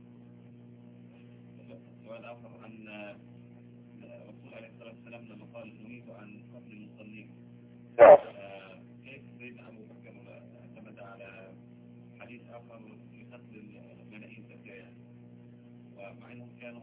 سؤال آخر عن الرسول عليه الصلاة والسلام لما قال نريد أن قتل المصلين، كيف سيدنا أبو بكر اعتمد على حديث آخر لقتل المنائين الزكاة ومع أنهم كانوا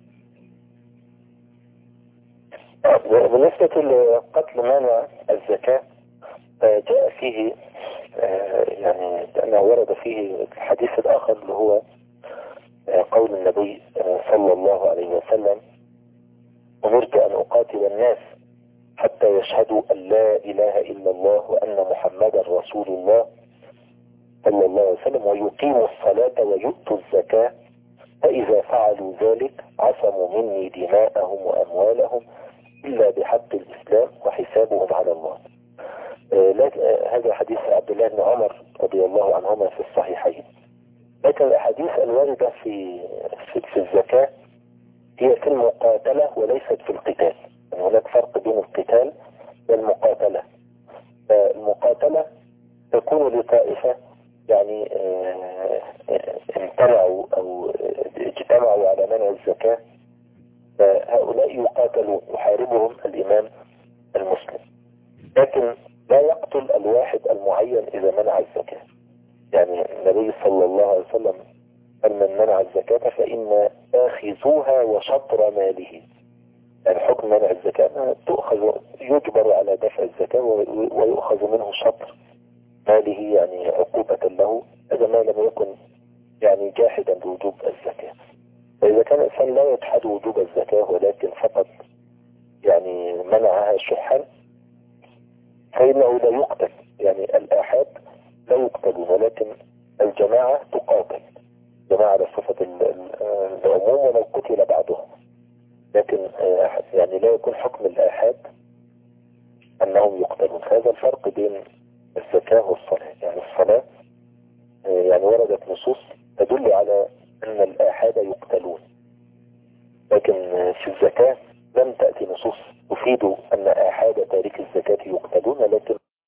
بالنسبة لقتل مانع الزكاة جاء فيه يعني أنه ورد فيه الحديث الآخر اللي هو قول النبي صلى الله عليه وسلم: أمرت أن أقاتل الناس حتى يشهدوا أن لا إله إلا الله وأن محمدا رسول الله صلى الله عليه وسلم ويقيموا الصلاة ويؤتوا الزكاة، فإذا فعلوا ذلك عصموا مني دماءهم وأموالهم إلا بحق الإسلام وحسابهم على الله. هذا حديث عبد الله بن عمر رضي الله عنهما في الصحيحين. لكن الأحاديث الواردة في الزكاة هي في المقاتلة وليست في القتال. يعني هناك فرق بين القتال والمقاتلة. المقاتلة تكون لطائفة يعني امتنعوا أو اجتمعوا على منع الزكاة، فهؤلاء يقاتلون يحاربهم الإمام المسلم، لكن لا يقتل الواحد المعين إذا منع الزكاة. يعني النبي صلى الله عليه وسلم قال من منع الزكاة فإن آخذوها وشطر ماله. يعني حكم منع الزكاة تؤخذ، يجبر على دفع الزكاة ويؤخذ منه شطر ماله، يعني عقوبة له إذا ما لم يكن يعني جاحدا بوجوب الزكاة. فإذا كان الإنسان لا يجحد وجوب الزكاة ولكن فقط يعني منعها شحا فإنه لا يقتل. يعني الآحاد لا يقتلون، ولكن الجماعة تقاتل، جماعة على صفة العموم ولو قتل بعضهم. لكن يعني لا يكون حكم الآحاد أنهم يقتلون. هذا الفرق بين الزكاة والصلاة. يعني